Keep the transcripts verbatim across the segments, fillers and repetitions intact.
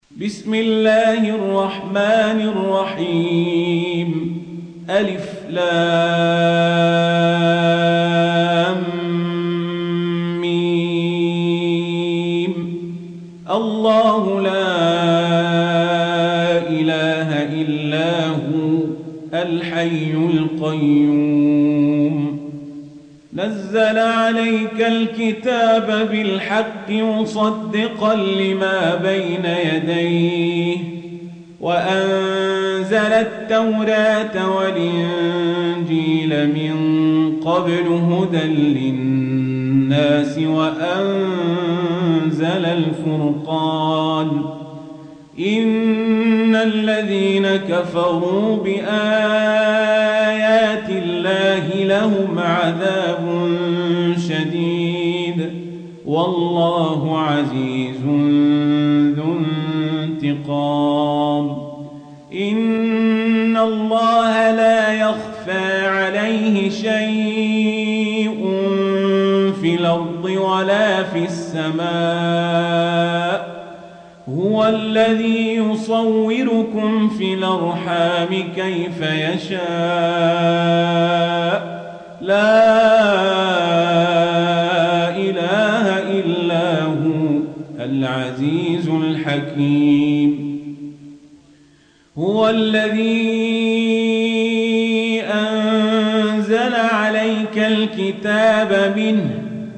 بسم الله الرحمن الرحيم. ألف لام ميم. الله لا إله إلا هو الحي القيوم. نزل عليك الكتاب بالحق مصدقا لما بين يديه وأنزل التوراة والإنجيل من قبل هدى للناس وأنزل الفرقان. إن الذين كفروا بآيات الله لهم عذاب شديد والله عزيز ذو انتقام. إن الله لا يخفى عليه شيء في الأرض ولا في السماء. هو الذي يصوركم في الأرحام كيف يشاء. لا إله إلا هو العزيز الحكيم. هو الذي أنزل عليك الكتاب منه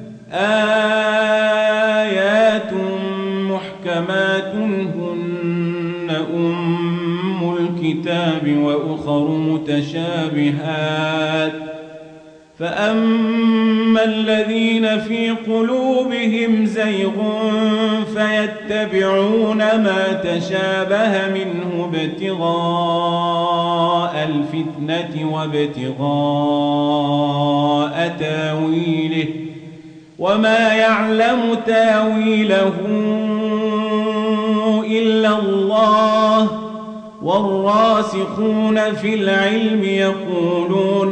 آيات محكمات هن أم الكتاب وأخر متشابهات. فأما الذين في قلوبهم زيغ فيتبعون ما تشابه منه ابتغاء الفتنة وابتغاء تاويله وما يعلم تاويله إلا الله والراسخون في العلم يقولون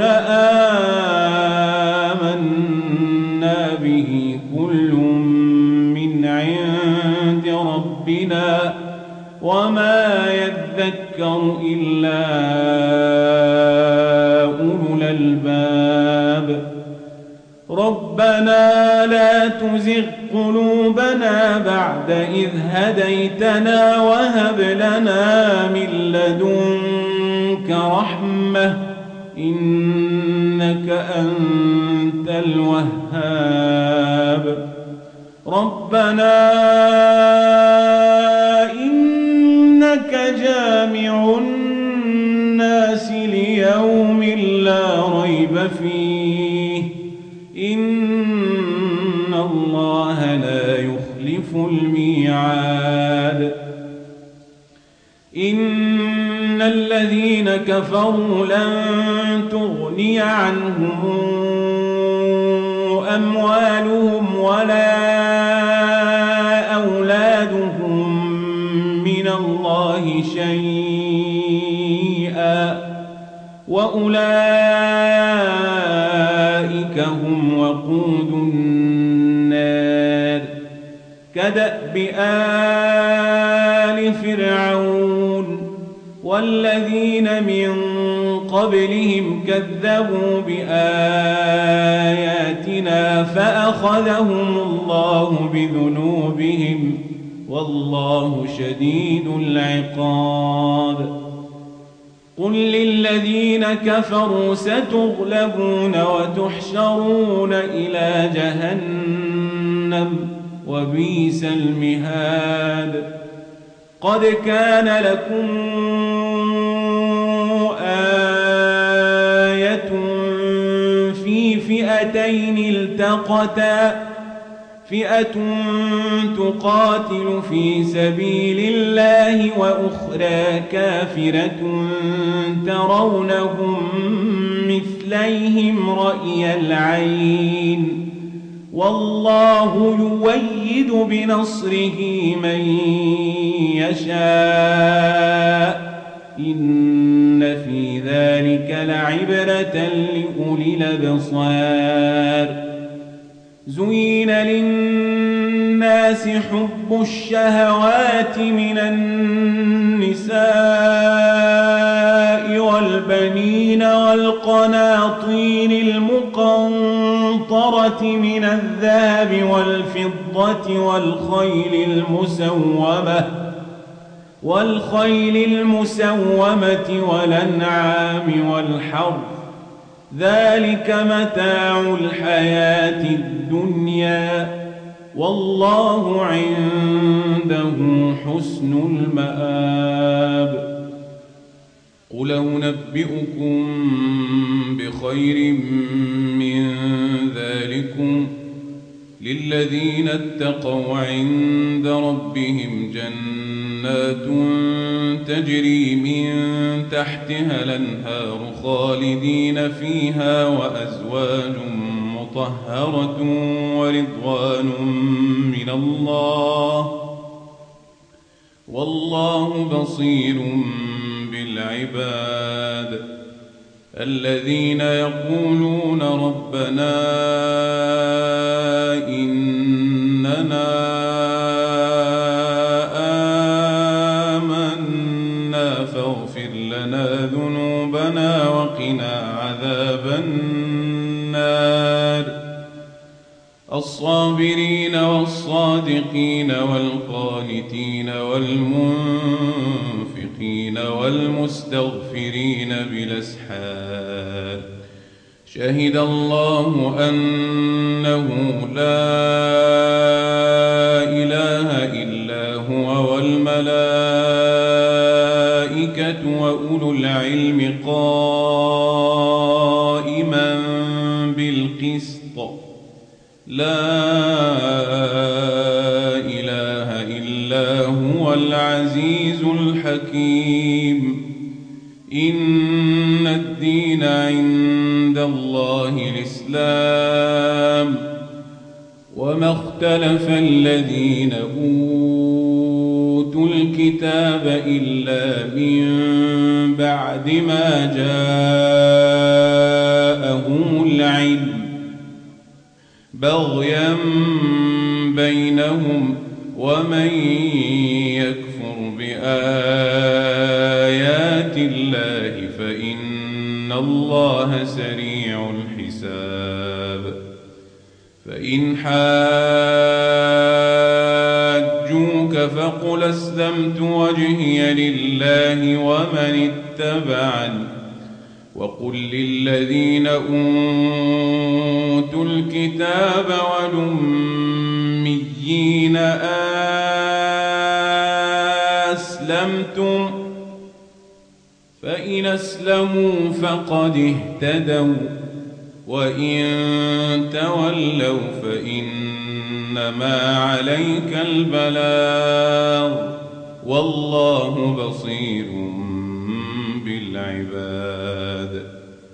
آمنا به كل من عند ربنا وما يذكر إلا أولو الألباب. ربنا لا تزغ قلوبنا بعد إذ هديتنا وهب لنا من لدنك رحمة إنك أنت الوهاب. ربنا إنك جامع الناس ليوم لا ريب فيه إن الله لا يخلف الميعاد. إن الذين كفروا لن تغني عنهم أموالهم ولا أولادهم من الله شيئا وأولئك هم وقود النار. كدأب آل فرعون والذين من قبلهم كذبوا بآياتنا فأخذهم الله بذنوبهم والله شديد العقاب. قل للذين كفروا ستغلبون وتحشرون إلى جهنم وبئس المهاد. قد كان لكم آية في فئتين التقتا فئة تقاتل في سبيل الله وأخرى كافرة ترونهم مثليهم رأي العين والله يؤيد بنصره من يشاء. إن في ذلك لعبرة لأولي الأبصار. زين للناس الناس حب الشهوات من النساء والبنين والقناطير المقنطرة من الذهب والفضة والخيل المسومة والخيل المسومة والأنعام والحرث ذلك متاع الحياة الدنيا والله عنده حسن المآب. قل أنبئكم بخير من ذلكم للذين اتقوا عند ربهم جنات تجري من تحتها الأنهار خالدين فيها وأزواج مطهرة ورضوان من الله والله بصير بالعباد. الذين يقولون ربنا إننا آمنا فاغفر لنا ذنوبنا وقنا عذاب النار. الصابرين والصادقين والقانتين والمنفقين والمستغفرين بالأسحار. شهد الله أنه لا إله إلا هو والملائكة وأولو العلم قائما بالقسط لا إله إلا هو العزيز الحكيم. إن الدين عند الله الإسلام وما اختلف الذين أوتوا الكتاب إلا من بعد ما جاءهم العلم بغيا بينهم ومن يكفر بآيات الله فإن الله سريع الحساب. فإن حاجوك فقل أسلمت وجهي لله ومن اتبعني وقل للذين أوتوا الكتاب والأميين أسلمتم فإن أسلموا فقد اهتدوا وإن تولوا فإنما عليك البلاغ والله بصير بالعباد.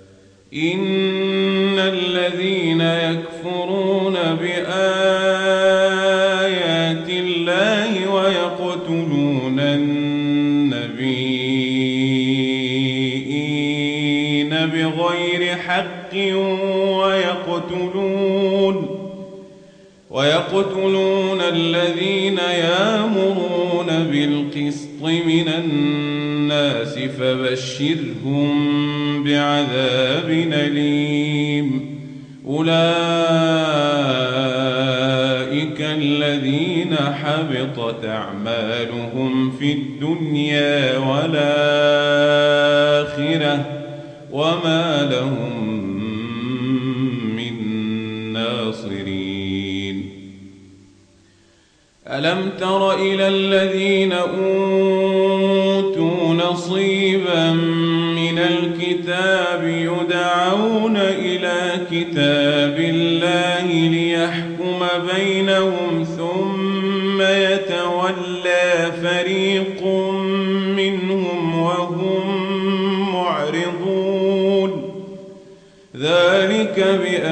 إن الذين يكفرون بآيات الله ويقتلون النبيين بغير حق ويقتلون ويقتلون الذين يأمرون بالقسط من الناس فبشرهم بعذاب أليم. أولئك الذين حبطت أعمالهم في الدنيا والآخرة وما لهم من ناصرين. ألم تر إلى الذين أوتوا نصيبا من الكتاب يدعون إلى كتاب الله ليحكم بينهم ثم يتولى فريق منهم وهم معرضون. ذلك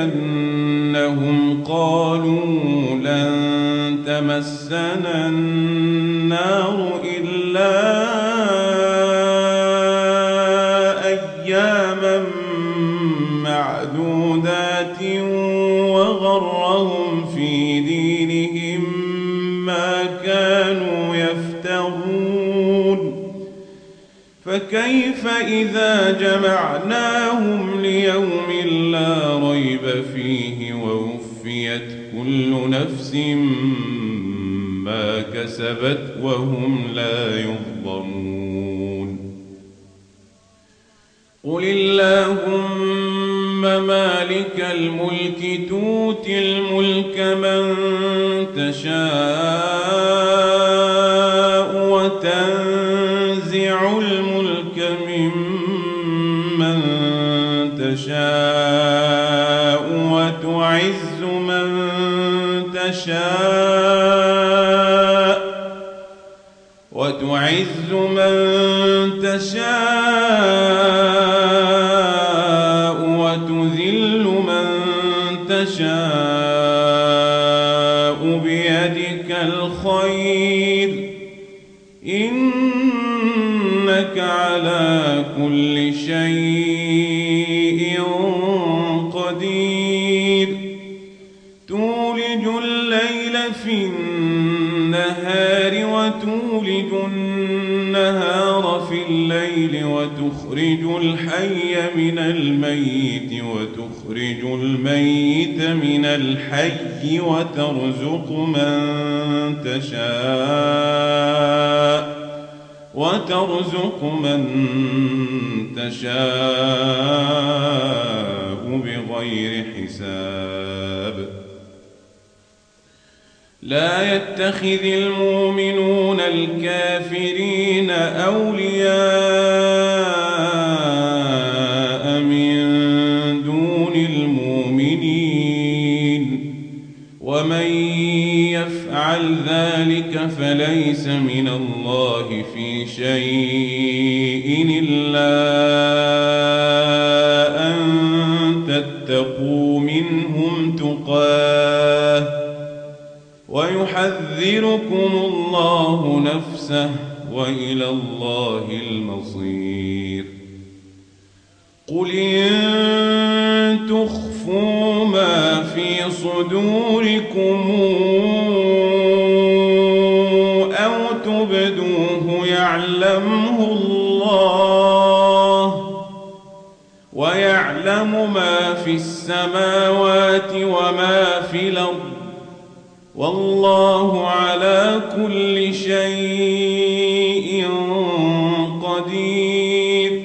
بأنهم قالوا لن تمسنا النار إلا أياما معدودات وغرهم في دينهم فكيف إذا جمعناهم ليوم لا ريب فيه ووفيت كل نفس ما كسبت وهم لا يظلمون قل اللهم مالك الملك تؤتي الملك من تشاء وتنزع الملك ممن تشاء وتعز من تشاء وتعز من تشاء وتذل من تشاء بيدك الخير إنك على كل شيء قدير تولج الليل في النهار وتولج النهار في الليل وتخرج الحي من الميت وتخرج الميت من الحي وترزق من تشاء وترزق من تشاء بغير حساب لا يتخذ المؤمنون الكافرين أولياء من دون المؤمنين ومن يفعل ذلك فليس من الله في شيء إلا أن تتقوا منهم تقاه ويحذركم الله نفسه وإلى الله المصير قل إن تخفوا ما في صدوركم أو تبدوه يعلمه الله ويعلم ما في السماوات وما في الأرض والله على كل شيء قدير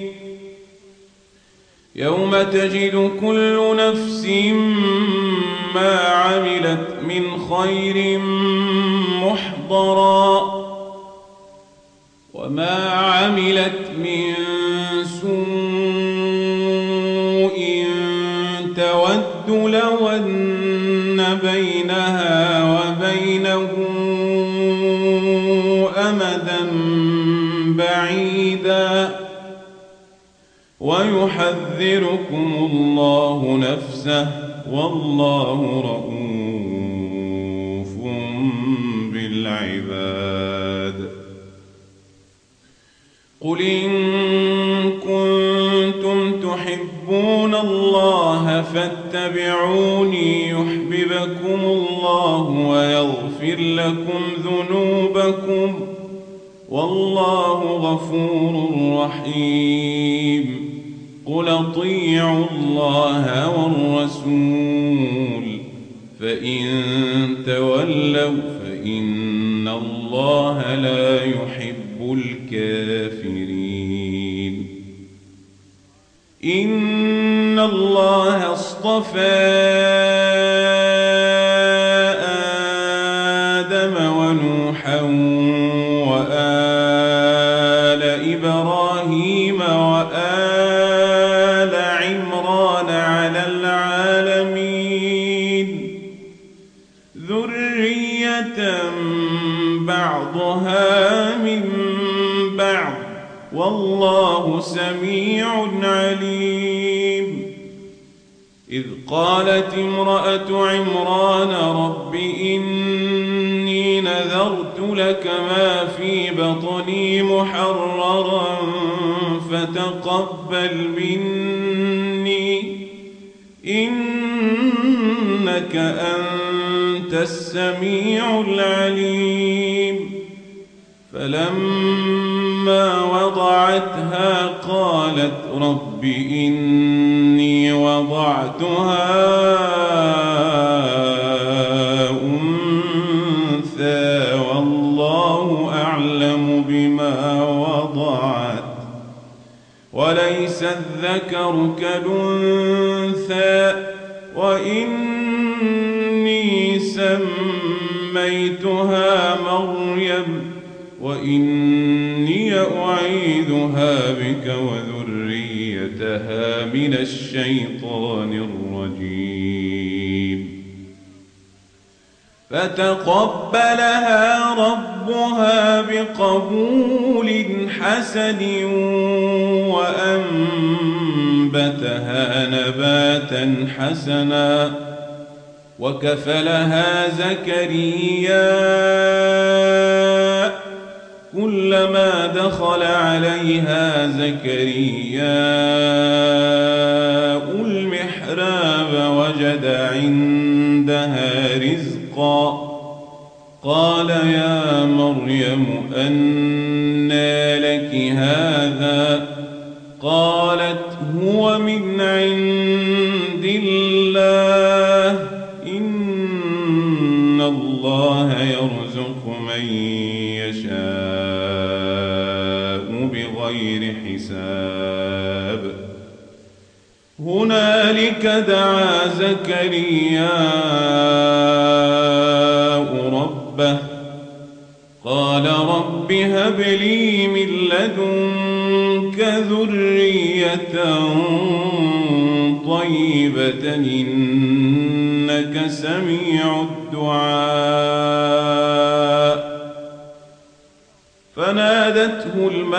يوم تجد كل نفس ما عملت من خير محضرا وما عملت من سوء تود لو أن بينها وبينه أمدا بعيدا ويحذركم الله نفسه والله رؤوف بالعباد قل إن كنتم تحبون الله فاتبعوني يحببكم الله ويغفر لكم ذنوبكم والله غفور رحيم قل اطيعوا الله والرسول فإن تولوا فإن الله لا يحب الكافرين إن الله اصطفى آدم ونوحا وآل إبراهيم وآل عمران على العالمين ذرية بعضها من بعض والله سميع عليم إذ قالت امرأة عمران رب إني نذرت لك ما في بطني محررا فتقبل مني إنك أنت السميع العليم فلما فلما وضعتها قالت رب إني وضعتها أنثى والله أعلم بما وضعت وليس الذكر كالأنثى وإني سميتها مريم وإني أعيذها بك وذريتها من الشيطان الرجيم فتقبلها ربها بقبول حسن وأنبتها نباتا حسنا وكفلها زكريا كلما دخل عليها زكرياء المحراب وجد عندها رزقا قال يا مريم أنى لك هذا قالت هو من عند الله إن الله يرزق من يشاء بغير حساب هنالك دعا زكرياء ربه قال رب هب لي من لدنك ذرية طيبة إنك سميع الدعاء فنادته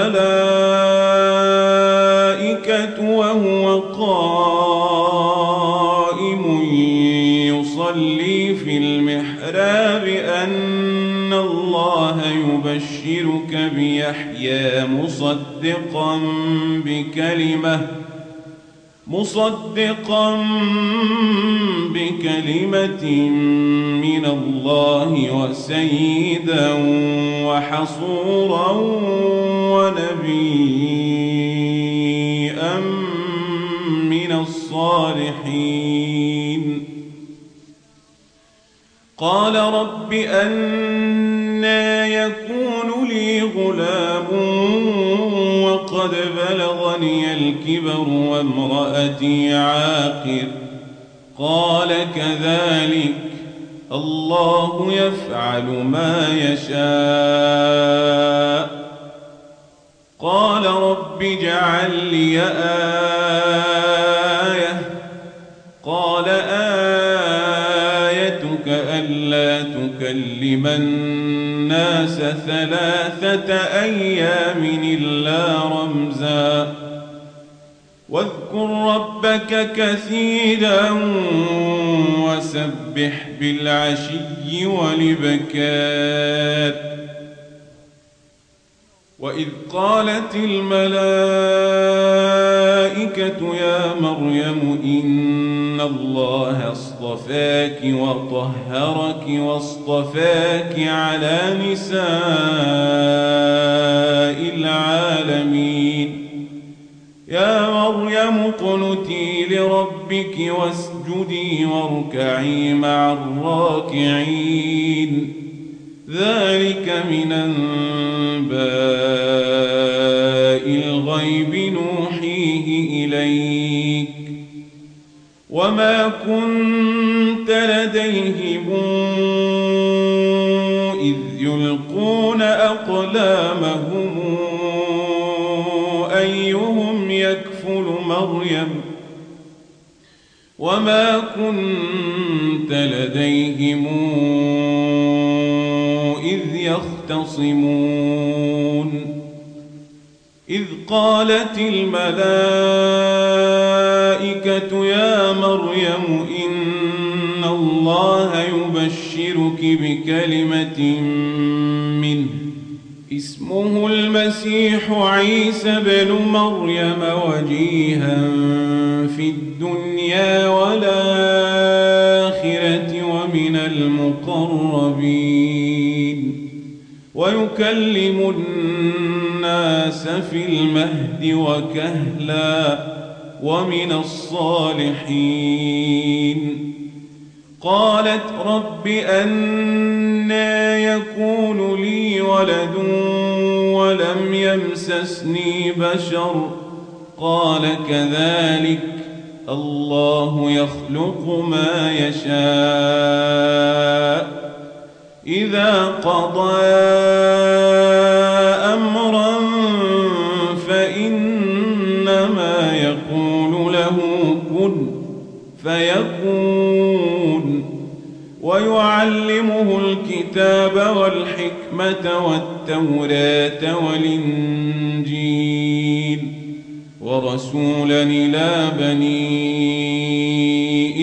الملائكة وهو قائم يصلي في المحراب أن الله يبشرك بيحيى مصدقا بكلمة مصدقا بكلمة من الله وسيدا وحصورا ونبيا من الصالحين قال رب أنى يكون لي غلام وقد بلغني الكبر وامرأتي عاقر قال كذلك الله يفعل ما يشاء قال رب اجعل لي آية قال آيتك ألا تكلم الناس ثلاثة أيام إلا رمزا واذكر ربك كثيرا وسبح بالعشي والإبكار وإذ قالت الملائكة يا مريم إن الله اصطفاك وطهرك واصطفاك على نساء العالمين يا مريم اقنتي لربك واسجدي واركعي مع الراكعين ذلك من أنباء الغيب نوحيه إليك وما كنت لديهم إذ يلقون أقلامهم أيهم يكفل مريم وما كنت لديهم إذ يختصمون إذ قالت الملائكة يا مريم إن الله يبشرك بكلمة منه اسمه المسيح عيسى بن مريم وجيها في الدنيا والآخرة ومن المقربين ويكلم الناس عباس في المهد وكهلا ومن الصالحين. قالت رب أنى يكون لي ولد ولم يمسسني بشر قال كذلك الله يخلق ما يشاء إذا قضى أمرا فإنما يقول له كن فيكون. ويعلمه الكتاب والحكمة والتوراة والإنجيل ورسولا إلى بني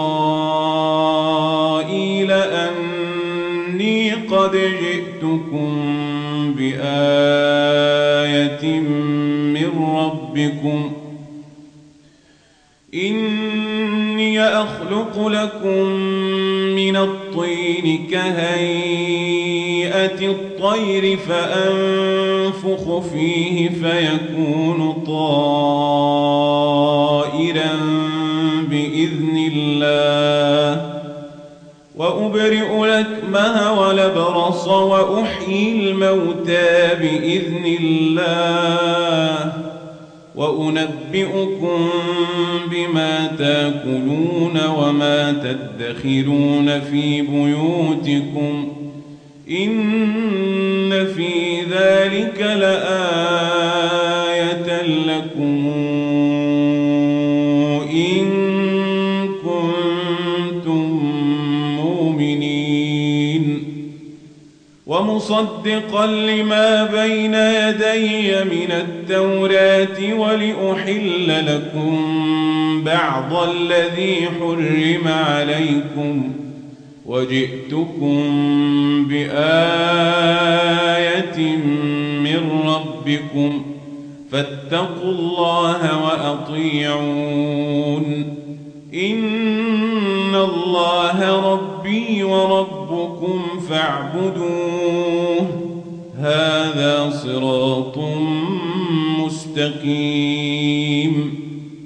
إسرائيل أني قد جئتكم بآية من ربكم إني أخلق لكم من الطين كهيئة الطير فأنفخ فيه فيكون طائرا بإذن الله وأبرئ الأكمه والأبرص وأحيي الموتى بإذن الله وأنبئكم بما تأكلون وما تدخرون في بيوتكم إن في ذلك لآية لكم إن كنتم مؤمنين. ومصدقا لما بين يدي من التوراة ولأحل لكم بعض الذي حرم عليكم وجئتكم بآية من ربكم فاتقوا الله وأطيعون إن الله ربي وربكم فاعبدوه هذا صراط مستقيم.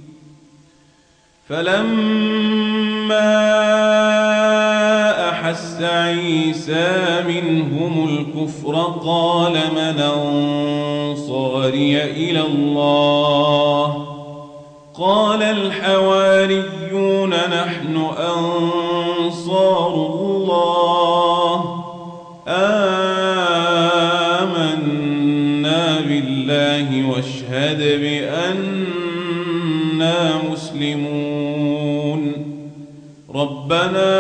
فلما أحس عيسى منهم الكفر قال من أنصاري إلى الله قال الحواريون نحن أنصار الله آمنا بالله واشهد بأننا مسلمون. ربنا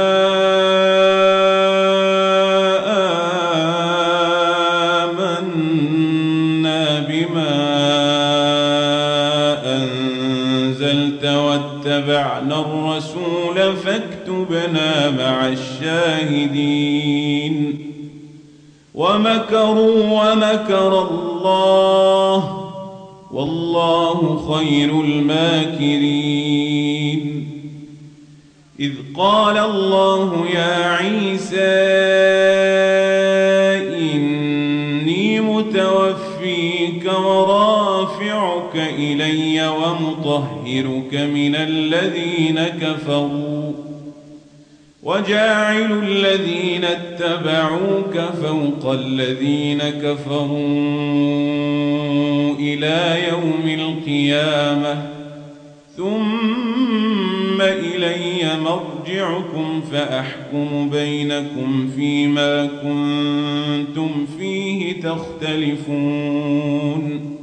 آمنا بما أنزلت واتبعنا الرسول فاكتبنا مع الشاهدين. ومكروا ومكر الله والله خير الماكرين. إذ قال الله يا عيسى إني متوفيك ورافعك إلي ومطهرك من الذين كفروا وجاعل الذين اتبعوك فوق الذين كفروا إلى يوم القيامة ثم إلي مرجعكم فأحكم بينكم فيما كنتم فيه تختلفون.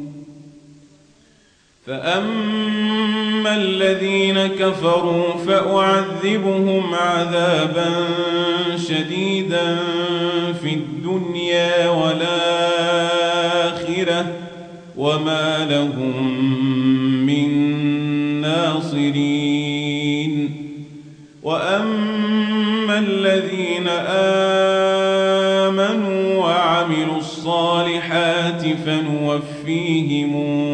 فأما الذين كفروا فأعذبهم عذابا شديدا في الدنيا والآخرة وما لهم من ناصرين. وأما الذين آمنوا وعملوا الصالحات فنوفيهم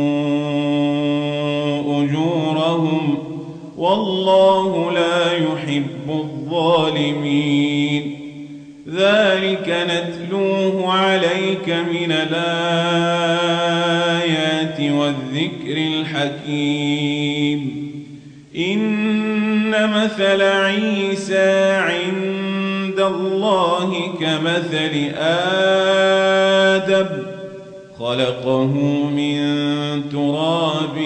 أجورهم والله لا يحب الظالمين. ذلك نتلوه عليك من الآيات والذكر الحكيم. إن مثل عيسى عند الله كمثل آدم خلقه من تراب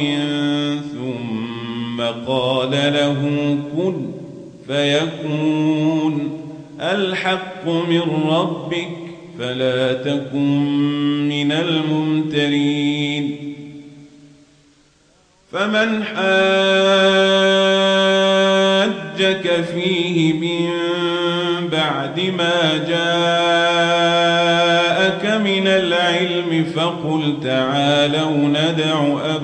ثم قال له كن فيكون. الحق من ربك فلا تكن من الممترين. فمن حاجك فيه من بعد ما جاءك من العلم فقل تعالوا ندع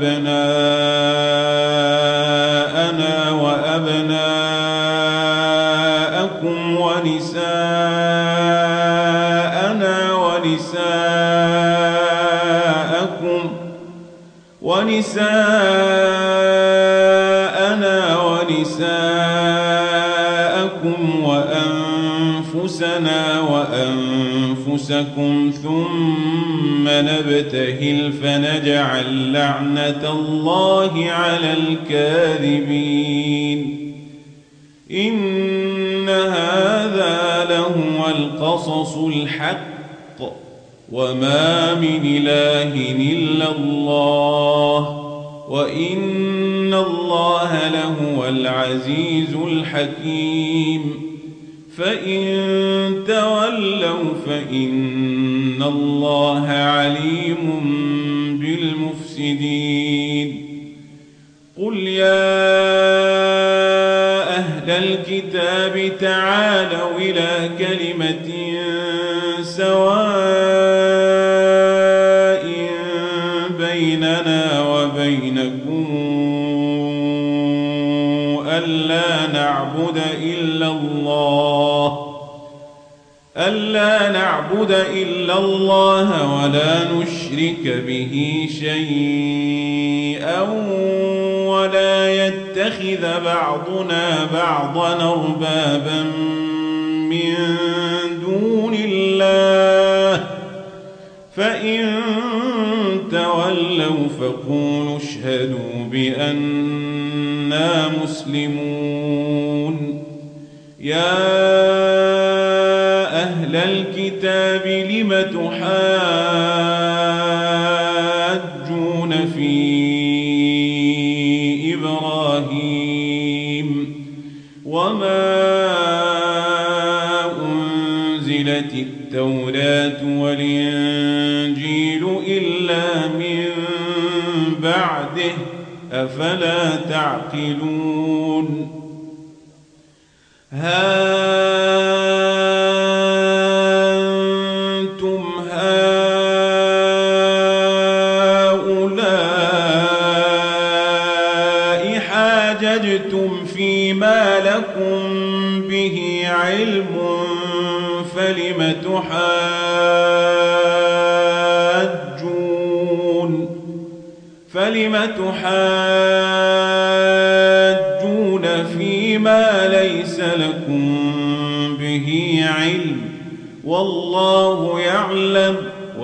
أبناءنا وأبناءكم ونساءنا ونساءكم ونساءنا ونساءكم وأنفسنا وأنفسكم ثم نبتهل فنجعل لعنة الله على الكاذبين. إن هذا لهو القصص الحق وما من إله إلا الله وإن الله لهو العزيز الحكيم. فإن تولوا فإن الله عليم بالمفسدين. قل يا أهل الكتاب تعالوا إلى كلمة سواء بيننا وبينكم ألا نعبد إلا الله ألا نعبد إلا الله ولا نشرك به شيئا ولا يتخذ بعضنا بعضا أربابا من دون الله. فإن تولوا فقولوا اشهدوا بأننا مسلمون. يا أهل الكتاب لم تحاجون في إبراهيم وما أنزلت التوراة والإنجيل إلا من بعده أفلا تعقلون. ها أنتم هؤلاء حاججتم فيما لكم به علم فلم تحاجون فلم تحاجون فيما ليس لكم به علم والله يعلم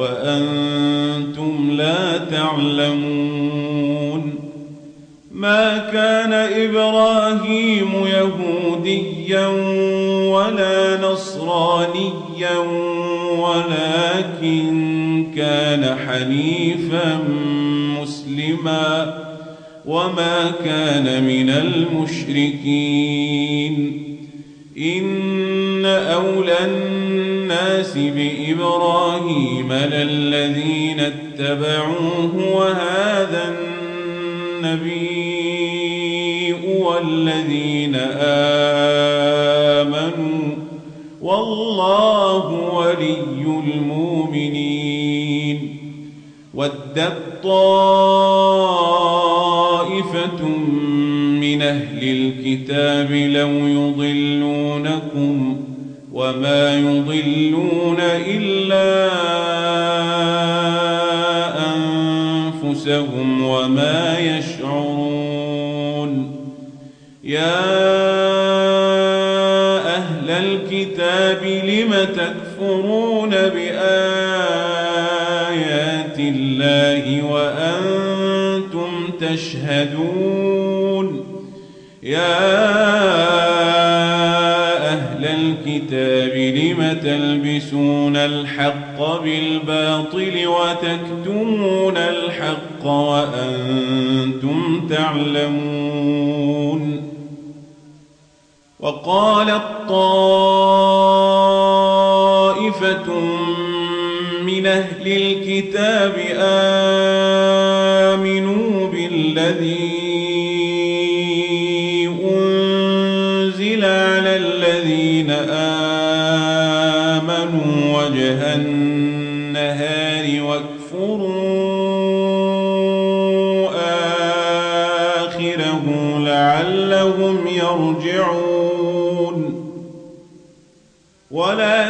وأنتم لا تعلمون. ما كان إبراهيم يهوديا ولا نصرانيا ولكن كان حنيفا مسلما وما كان من المشركين. إن أولى الناس بإبراهيم للذين اتبعوه وهذا النبي والذين آمنوا والله ولي المؤمنين. ودت طائفة من أهل الكتاب لو يضلونكم وما يضلون إلا أنفسهم وما يشعرون. يا أهل الكتاب لم تكفرون بآيات الله وأنتم تشهدون يا أهل الكتاب لم تلبسون الحق بالباطل وتكتمون الحق وأنتم تعلمون وقالت طائفة من أهل الكتاب آمنوا بالذي أنزل على الذين آمنوا وجه النهار واكفروا آخره لعلهم يرجعون ولا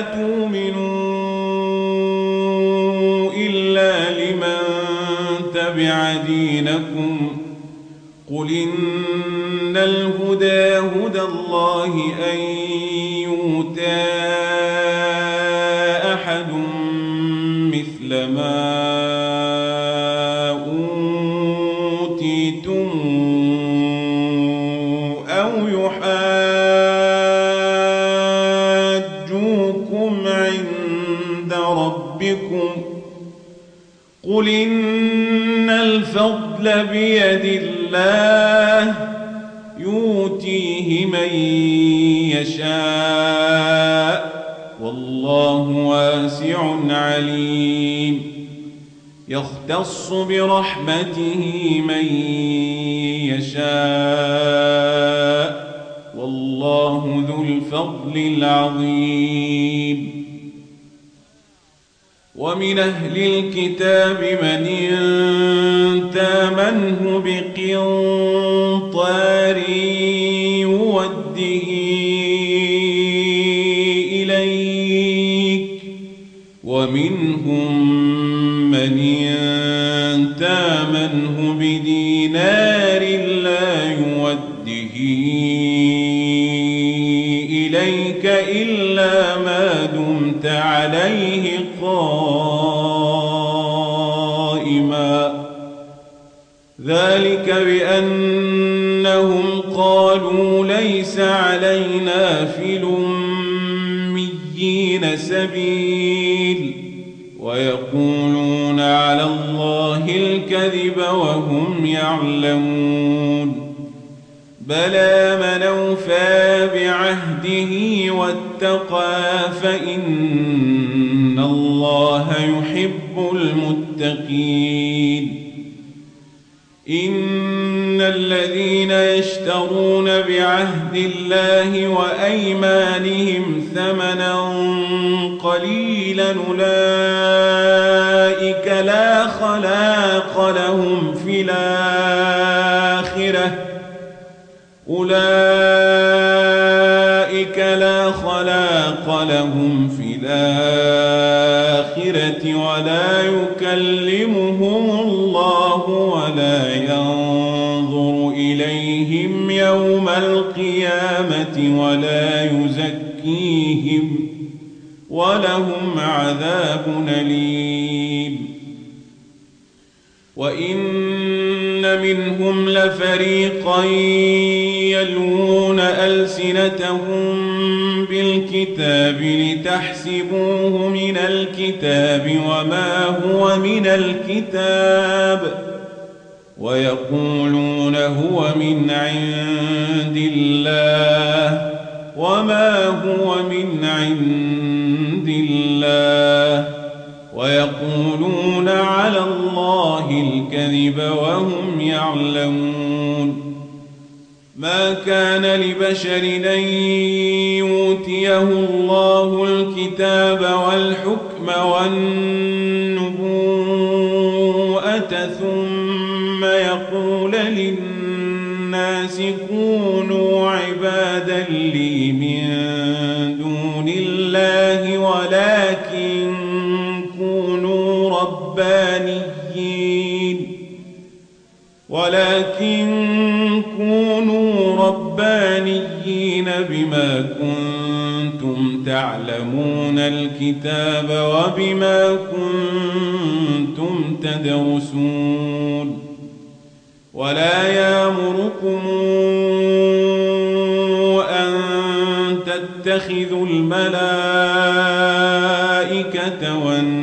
تؤمنوا إلا لمن تبع دينكم قل إن الهدى هدى الله أن يؤتى أحد مثل ما أوتيتم أو يحاجوكم عند ربكم قل إن الفضل بيد الله يؤتيه من يشاء والله واسع عليم يختص برحمته من يشاء والله ذو الفضل العظيم ومن أهل الكتاب من إن تامنه بقنطار يوده إليك ومنهم من إن تامنه بدينار لا يوده إليك إلا ما دمت عليه قائما ذلك بأنهم قالوا ليس علينا في الأميين سبيل ويقولون على الله الكذب وهم يعلمون بلى من أوفى بعهده واتقى فإن الله يحب المتقين إن الذين يشترون بعهد الله وأيمانهم ثمنا قليلا أولئك لا خلاق لهم في الآخرة أولئك لا خلاق لهم في الآخرة ولا يكلمهم الله ولا ينظر إليهم يوم القيامة ولا يزكيهم ولهم عذاب أليم وإن منهم لفريقا يلوون ألسنتهم بالكتاب لتحسبوه من الكتاب وما هو من الكتاب ويقولون هو من عند الله وما هو من عند الله ويقولون على الله الكذب وهم يعلمون ما كان لبشر أن يؤتيه الله الكتاب والحكم والنبوءة ثم يقول للناس كونوا عبادا لي من دون الله ولكن كونوا ربانيين ولكن كونوا ربانيين بما كنتم تعلمون الكتاب وبما كنتم تدرسون ولا يأمركم أن تتخذوا الملائكة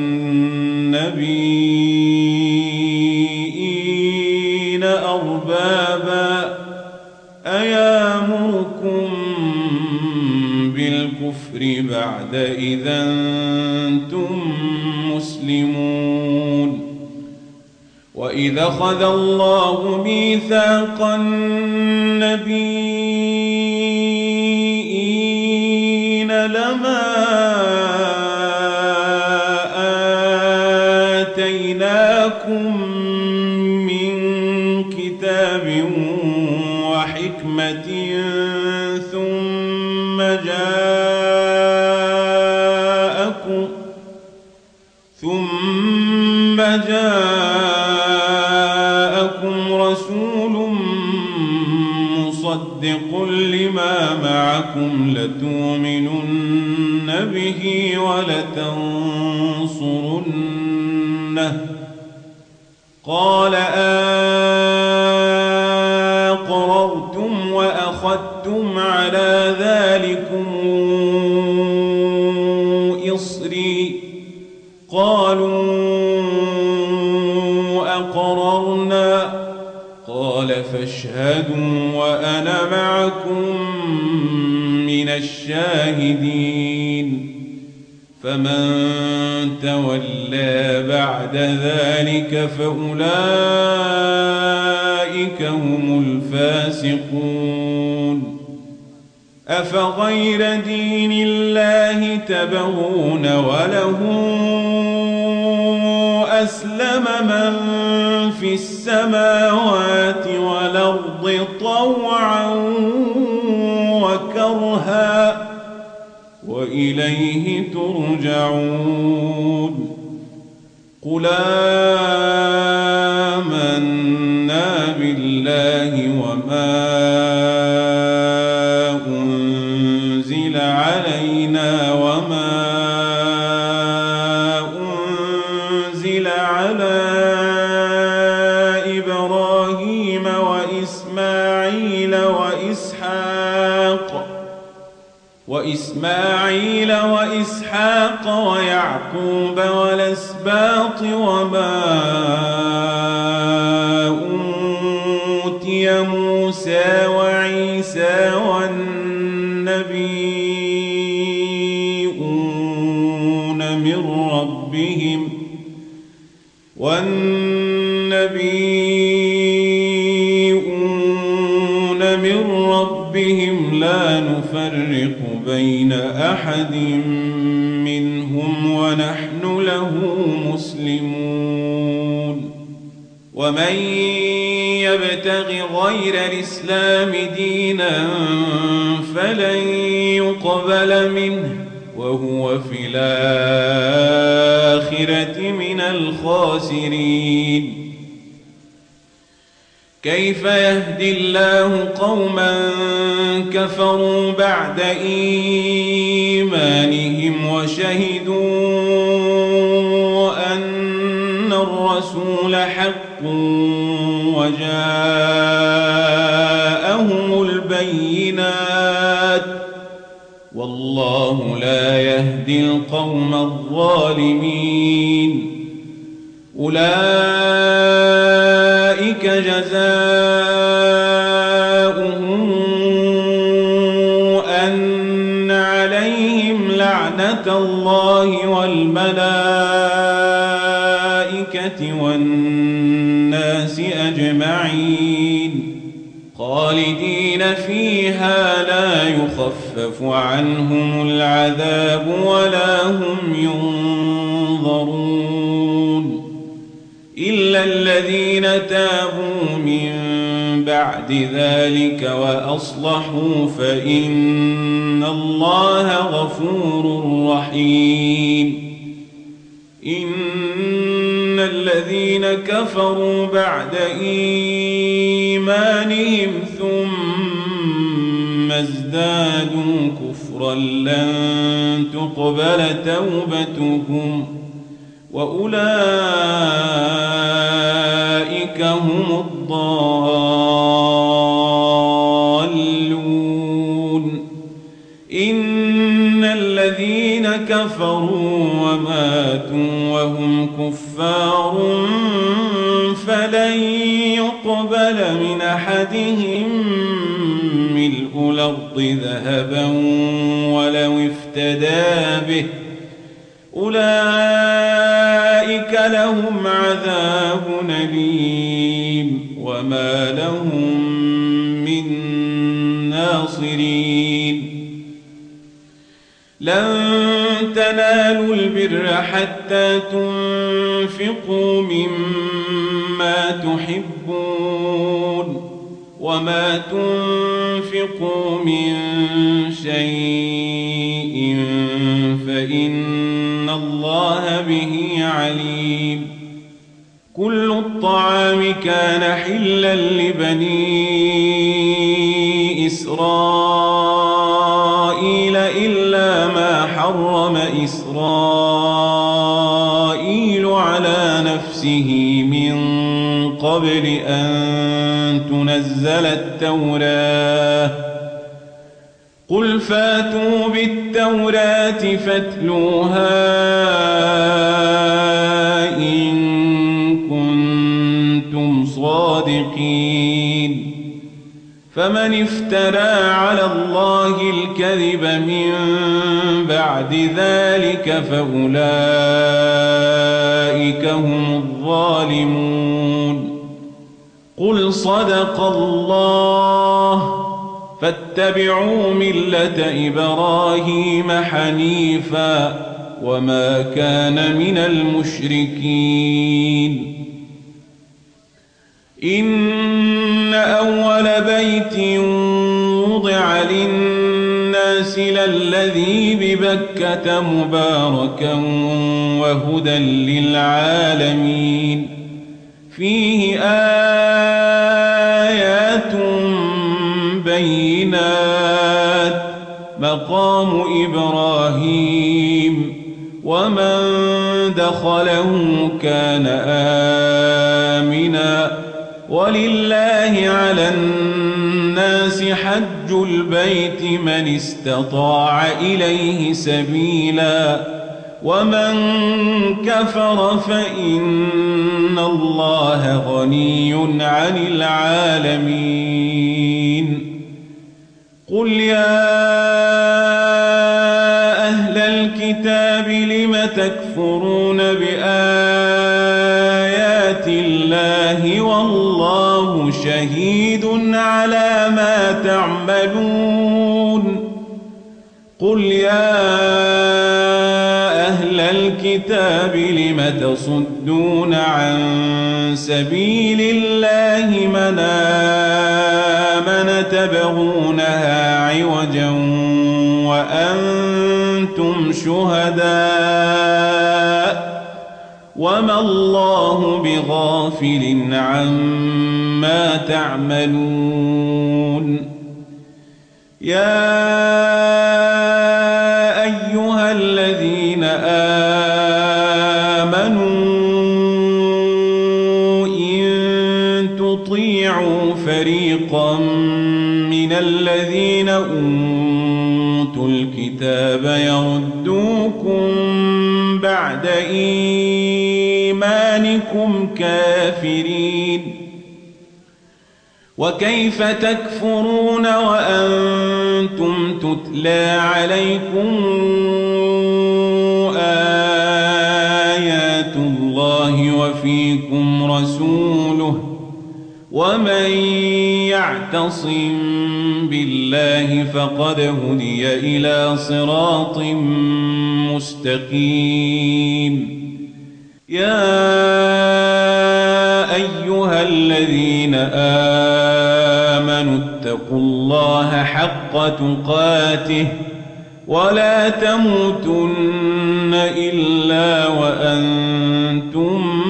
والنبيين أربابا أيأمركم بالكفر بعد إذا أنتم مسلمون وإذا أخذ الله ميثاق النبيين لما آتيناكم من كتاب وحكمة ثم جاءكم ثم جاءكم رسول مصدق لما معكم لتؤمنن به ولتنصرنه قال أقررتم وأخذتم على ذلكم إصري قالوا أقررنا قال فاشهدوا وأنا معكم من الشاهدين فمن تولى بعد ذلك فأولئك هم الفاسقون أفغير دين الله تبغون وله أسلم من في السماوات والأرض طوعا وكرها وإليه ترجعون قل آمنا بالله وما أنزل علينا وما أنزل على إبراهيم وإسماعيل وإسحاق وإسماعيل وإسحاق ويعقوب والأسباط وما أوتي موسى وعيسى والنبيون من ربهم والنبيون من ربهم لا نفرق بين أحد منهم ونحن له مسلمون ومن يبتغ غير الإسلام دينا فلن يقبل منه وهو في الآخرة من الخاسرين كيف يهدي الله قوما كفروا بعد إيمانهم وشهدوا أن الرسول حق وجاءهم البينات والله لا يهدي القوم الظالمين أولئك جزاؤهم أن عليهم لعنة الله والملائكة والناس أجمعين خالدين فيها لا يخفف عنهم العذاب ولا هم ينظرون إلا الذين تابوا من بعد ذلك وأصلحوا فإن الله غفور رحيم إن الذين كفروا بعد إيمانهم ثم ازدادوا كفرا لن تقبل توبتهم وأولئك أولئك هم الضالون إن الذين كفروا وماتوا وهم كفار فلن يقبل من أحدهم ملء الأرض ذهبا ولو افتدى به أولئك لهم عذاب أليم وما لهم من ناصرين لن تنالوا البر حتى تنفقوا مما تحبون وما تنفقوا من شيء فإن الله به عليم كل الطعام كان حلا لبني إسرائيل إلا ما حرم إسرائيل على نفسه من قبل أن تنزل التوراة قل فاتوا بالتوراة فاتلوها إن كنتم صادقين فمن افترى على الله الكذب من بعد ذلك فأولئك هم الظالمون قل صدق الله فاتبعوا ملة إبراهيم حنيفا وما كان من المشركين إن أول بيت وضع للناس للذي ببكة مباركا وهدى للعالمين فيه آيات بينات مقام إبراهيم ومن دخله كان آمنا ولله على الناس حج البيت من استطاع إليه سبيلا ومن كفر فإن الله غني عن العالمين قل يا أهل الكتاب لم تكفرون بآيات الله والله شهيد على ما تعملون قل يا أهل الكتاب لم تصدون عن سبيل الله من آمن تبغونها عوجا وأنتم شهداء وما الله بغافل عما تعملون يا أيها الذين آمنوا إن تطيعوا فريقا من الذين أوتوا الكتاب يردوكم بعد إيمانكم كافرين وكيف تكفرون وأنتم تتلى عليكم آيات الله وفيكم رسوله ومن يعتصم بالله فقد هدي إلى صراط مستقيم يا أيها الذين آمنوا اتقوا الله حق تقاته ولا تموتن إلا وأنتم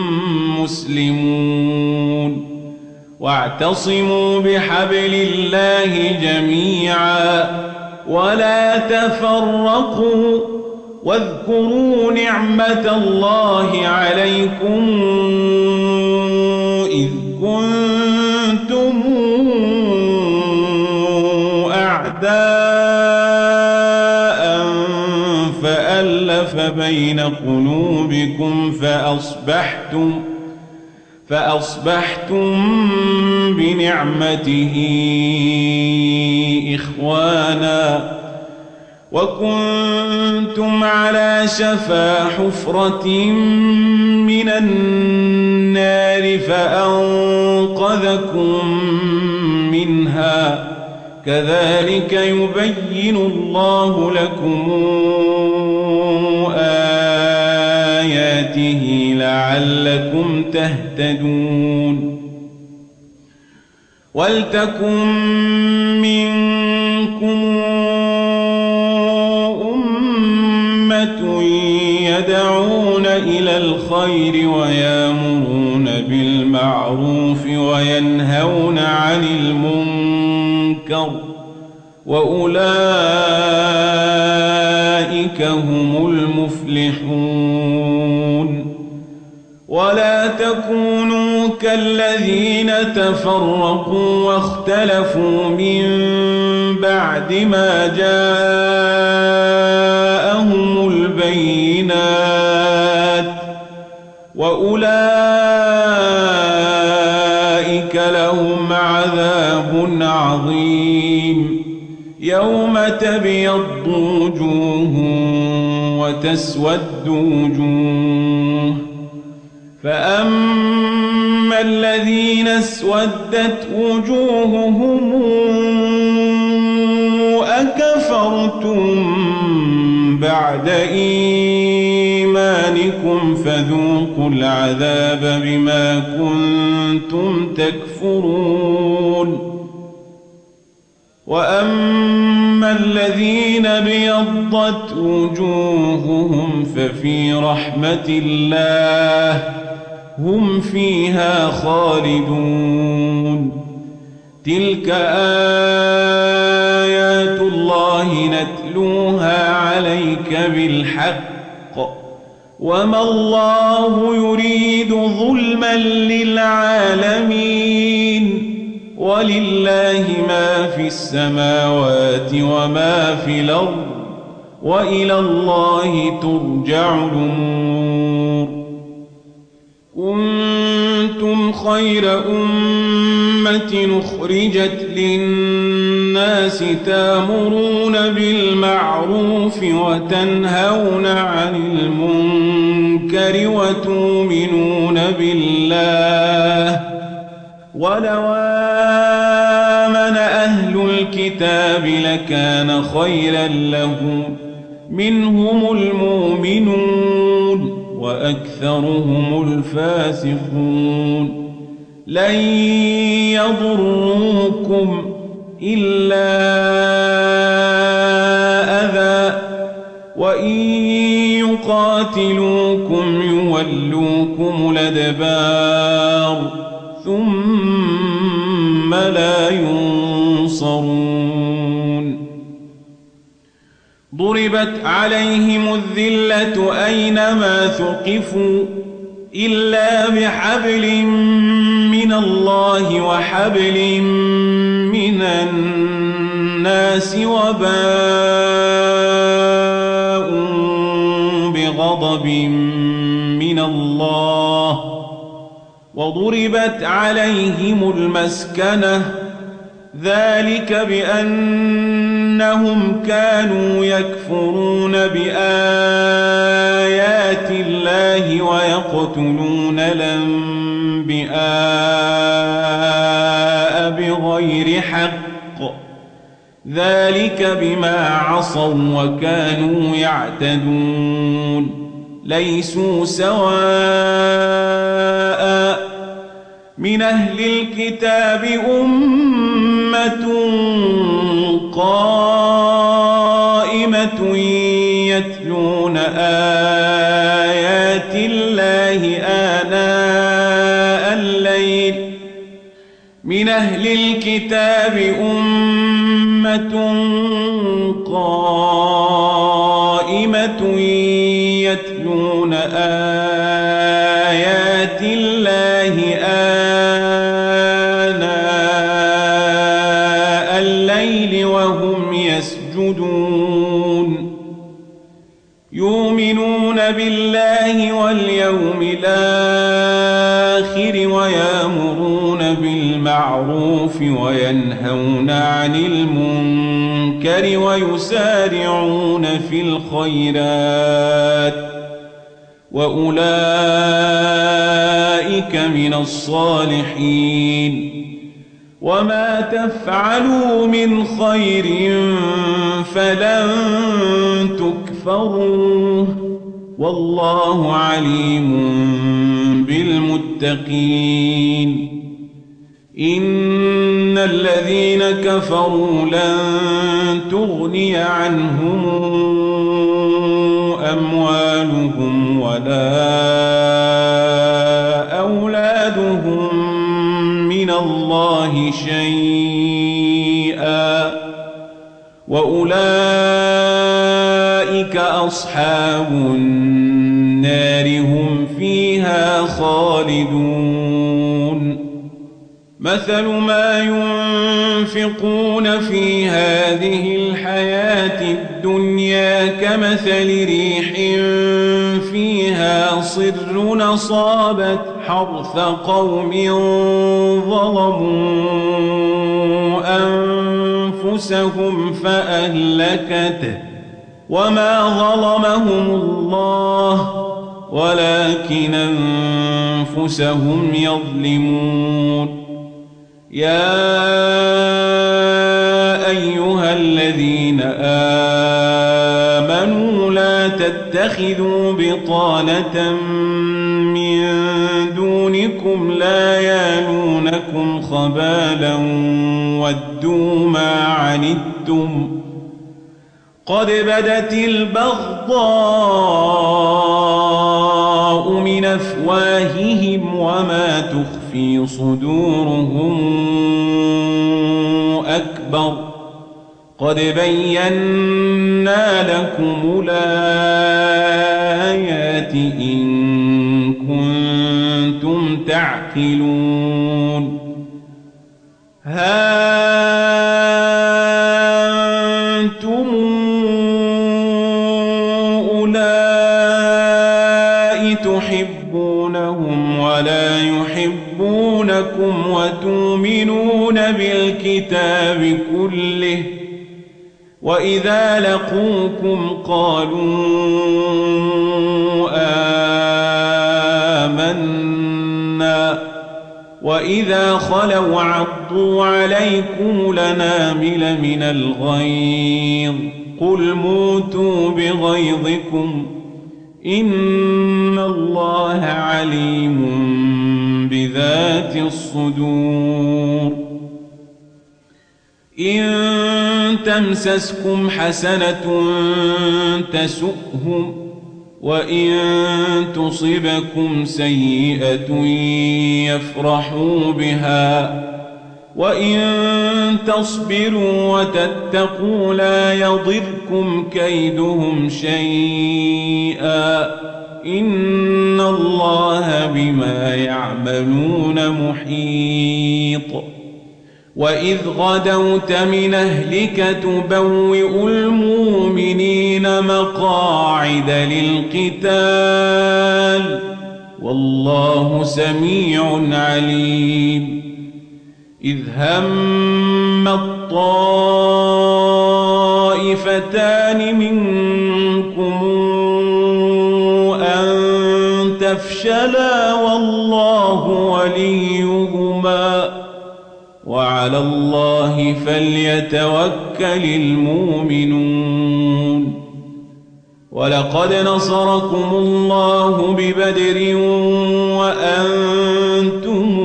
مسلمون واعتصموا بحبل الله جميعا ولا تفرقوا واذكروا نعمة الله عليكم إذ كنتم أعداء فألف بين قلوبكم فأصبحتم فأصبحتم بنعمته إخوانا وكنتم على شفا حفرة من النار فأنقذكم منها كذلك يبين الله لكم آياته لعلكم تهتدون ولتكن منكم أمة يدعون إلى الخير ويأمرون بالمعروف وينهون عن المنكر وأولئك هم المفلحون ولا تكونوا كالذين تفرقوا واختلفوا من بعد ما جاءهم البينات وأولئك لهم عذاب عظيم يوم تبيض وجوه وتسود وجوه فأما الذين اسودت وجوههم أكفرتم بعد إيمانكم فذوقوا العذاب بما كنتم تكفرون وأما الذين ابيضت وجوههم ففي رحمة الله هم فيها خالدون تلك آيات الله نتلوها عليك بالحق وما الله يريد ظلما للعالمين ولله ما في السماوات وما في الأرض وإلى الله ترجع الأمور كنتم خير أمة أخرجت للناس تأمرون بالمعروف وتنهون عن المنكر وتؤمنون بالله ولو آمن أهل الكتاب لكان خيرا لهم منهم المؤمنون وأكثرهم الفاسقون لن يضروكم إلا أذى وإن يقاتلوكم يولوكم الأدبار ثم لا ينصرون ضربت عليهم الذلة أينما ثقفوا إلا بحبل من الله وحبل من الناس وباءوا بغضب من الله وضربت عليهم المسكنة ذلك بأنهم كانوا يكفرون بآيات الله ويقتلون الأنبياء بغير حق ذلك بما عصوا وكانوا يعتدون ليسوا سواء من أهل الكتاب أمة قائمة يتلون آيات الله آناء الليل من أهل الكتاب أمة قائمة يتلون آيات الله آناء ويأمرون بالمعروف وينهون عن المنكر ويسارعون في الخيرات وأولئك من الصالحين وما تفعلوا من خير فلن تكفروه والله عليم بالمتقين إن الذين كفروا لن تغني عنهم أموالهم ولا أولادهم من الله شيئا وأولئك أصحاب النار هم فيها خالدون مثل ما ينفقون في هذه الحياة الدنيا كمثل ريح فيها صر أصابت حرث قوم ظلموا أنفسهم فأهلكته وما ظلمهم الله ولكن أنفسهم يظلمون يا أيها الذين آمنوا لا تتخذوا بطانة من دونكم لا يالونكم خبالا ودوا ما عنتم قد بدت البغضاء من أفواههم وما تخفي صدورهم أكبر قد بينا لكم الآيات إن كنتم تعقلون ها أنتم أولئك تحبونهم ولا يحبونكم وتؤمنون بالكتاب كله وإذا لقوكم قالوا آمنا وإذا خلوا عضوا عليكم الأنامل من الغيظ قل موتوا بغيظكم إن الله عليم بذات الصدور إن تمسسكم حسنة تسؤهم وإن تصبكم سيئة يفرحوا بها وإن تصبروا وتتقوا لا يضركم كيدهم شيئا إن الله بما يعملون محيط وإذ غدوت من أهلك تبوئ المؤمنين مقاعد للقتال والله سميع عليم إذ هم الطائفتان منكم أن تفشلا والله وليهما وعلى الله فليتوكل المؤمنون ولقد نصركم الله ببدر وأنتم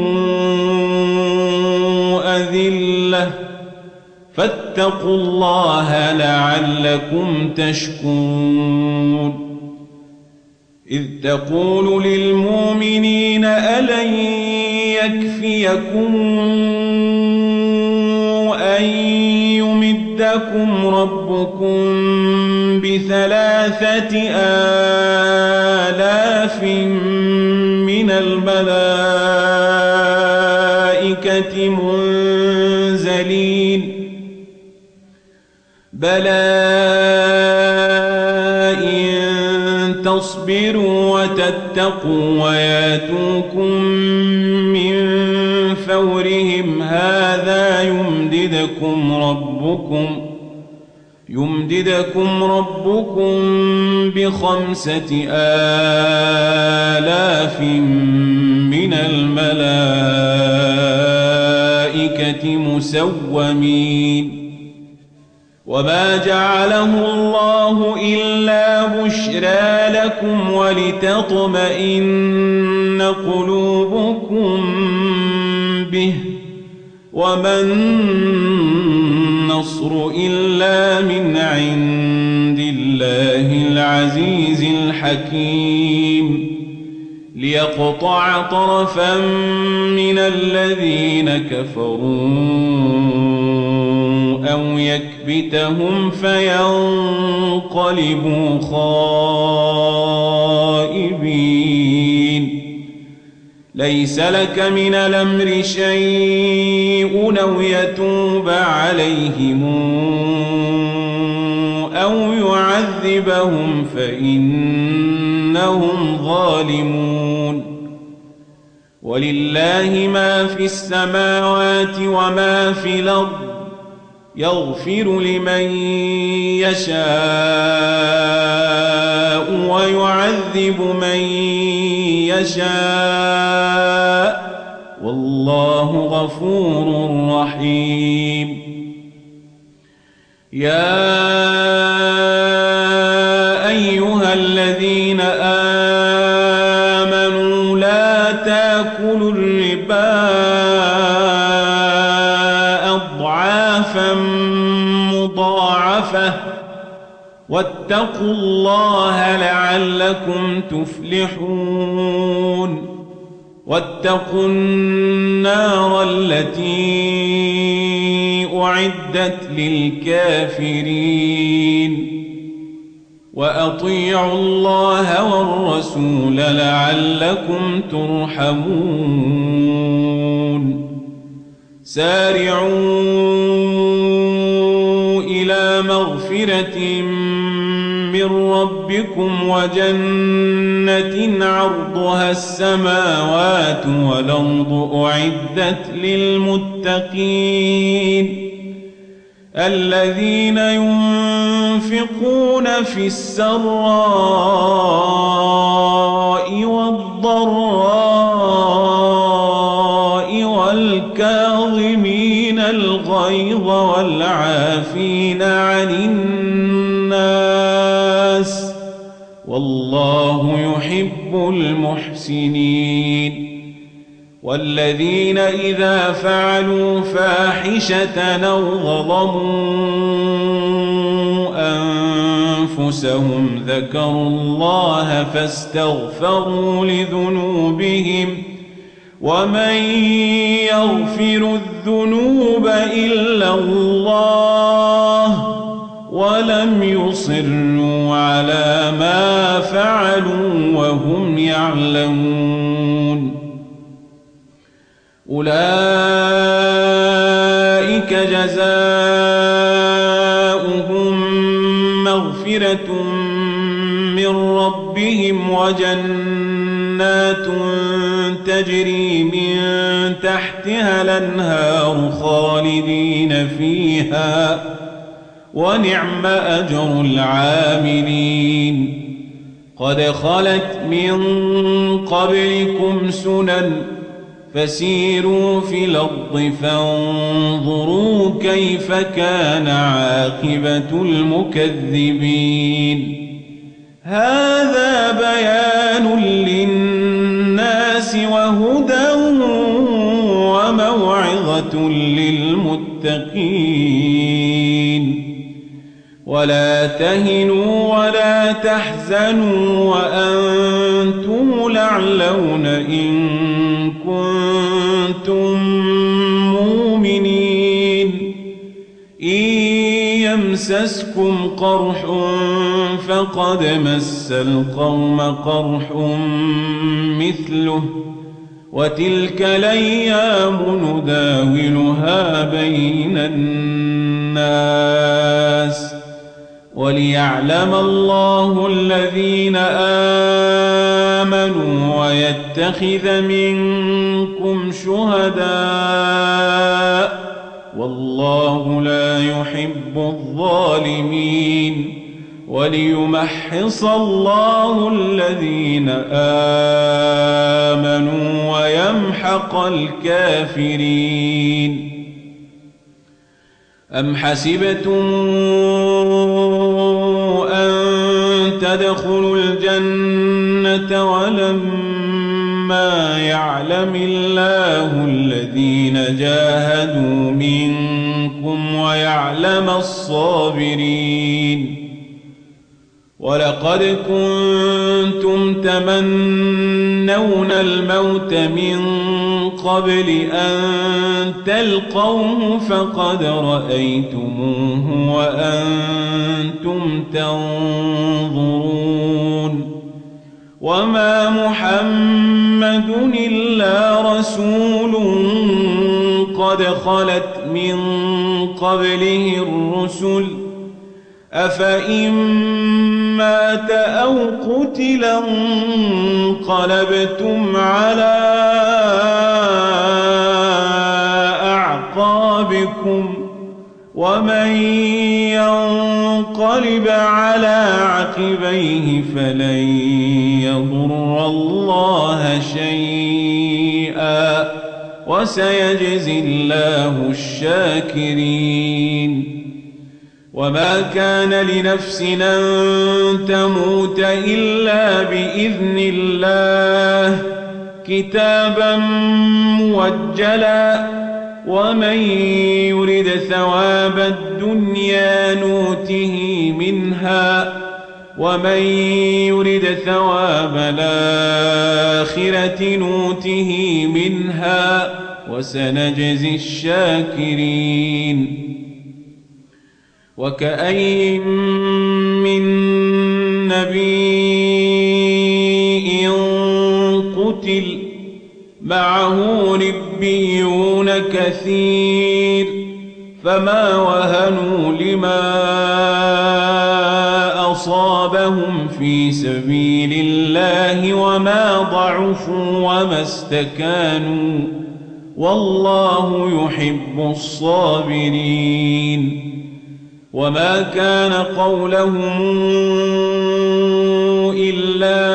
أذلة فاتقوا الله لعلكم تشكرون إذ تقول للمؤمنين ألن يكفيكم أن يمدكم ربكم بثلاثة آلاف من الملائكة منزلين بلى إن تصبروا وتتقوا وياتوكم من فورهم هذا يمددكم ربكم يمددكم ربكم بخمسة آلاف من الملائكة مسومين وما جعله الله إلا بشرى لكم ولتطمئن قلوبكم به وما النصر إلا من عند الله العزيز الحكيم ليقطع طرفا من الذين كفروا أو يكبتهم فينقلبوا خائبين ليس لك من الأمر شيء أو يتوب عليهم أو يعذبهم فإنهم ظالمون ولله ما في السماوات وما في الأرض يغفر لمن يشاء ويعذب من يشاء والله غفور رحيم يا أيها الذين آمنوا لا تأكلوا الربا أضعافا مضاعفة واتقوا الله لعلكم تفلحون واتقوا النار التي أعدت للكافرين وأطيعوا الله والرسول لعلكم ترحمون سارعوا إلى مغفرة من ربكم وجنة عرضها السماوات والأرض أعدت للمتقين الذين ينفقون في السراء والضراء والكاظمين الغيظ والعافين عن الناس والله يحب المحسنين والذين إذا فعلوا فاحشة أو ظلموا أنفسهم ذكروا الله فاستغفروا لذنوبهم ومن يغفر الذنوب إلا الله ولم يصروا على ما فعلوا وهم يعلمون أولئك جزاؤهم مغفرة من ربهم وجنات تجري من تحتها الأنهار خالدين فيها ونعم أجر العاملين قد خلت من قبلكم سنن فسيروا في الأرض فانظروا كيف كان عاقبة المكذبين هذا بيان للناس وهدى وموعظة للمتقين ولا تهنوا ولا تحزنوا وأنتم الأعلون إن كنتم مؤمنين إن يمسسكم قرح فقد مس القوم قرح مثله وتلك الأيام نداولها بين الناس وليعلم الله الذين آمنوا ويتخذ منكم منكم شهداء والله لا يحب الظالمين وليمحص الله الذين آمنوا ويمحق الكافرين. أم حسبتم أن تدخلوا الجنة ولما يعلم الله الذين جاهدوا منكم ويعلم الصابرين؟ ولقد كنتم تمنون الموت من قبل أن تلقوه فقد رأيتموه وأنتم تنظرون. وما محمد إلا رسول قد خلت من قبله الرسل أفإن مات أو قتل انقلبتم على أعقابكم ومن ينقلب على عقبيه فلن يضر الله شيئا وسيجزي الله الشاكرين. وما كان لنفس أن تموت إلا بإذن الله كتابا موجلا ومن يرد ثواب الدنيا نوته منها ومن يرد ثواب الآخرة نوته منها وسنجزي الشاكرين. وكأين من نبي قتل معه ربيون كثير فما وهنوا لما أصابهم في سبيل الله وما ضعفوا وما استكانوا والله يحب الصابرين. وما كان قولهم إلا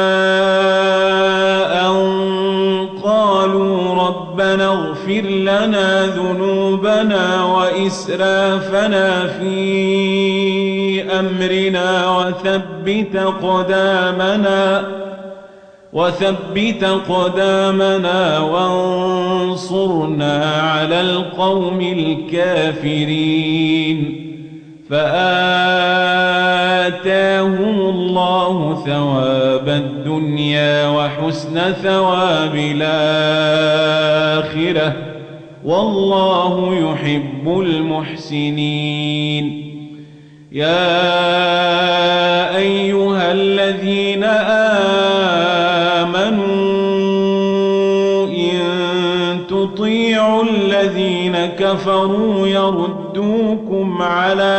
أن قالوا ربنا اغفر لنا ذنوبنا وإسرافنا في أمرنا وثبت قدامنا وثبت قدامنا وانصرنا على القوم الكافرين. فآتاهم الله ثواب الدنيا وحسن ثواب الآخرة والله يحب المحسنين. يا أيها الذين آمنوا إن تطيعوا الذين كفروا يردوكم على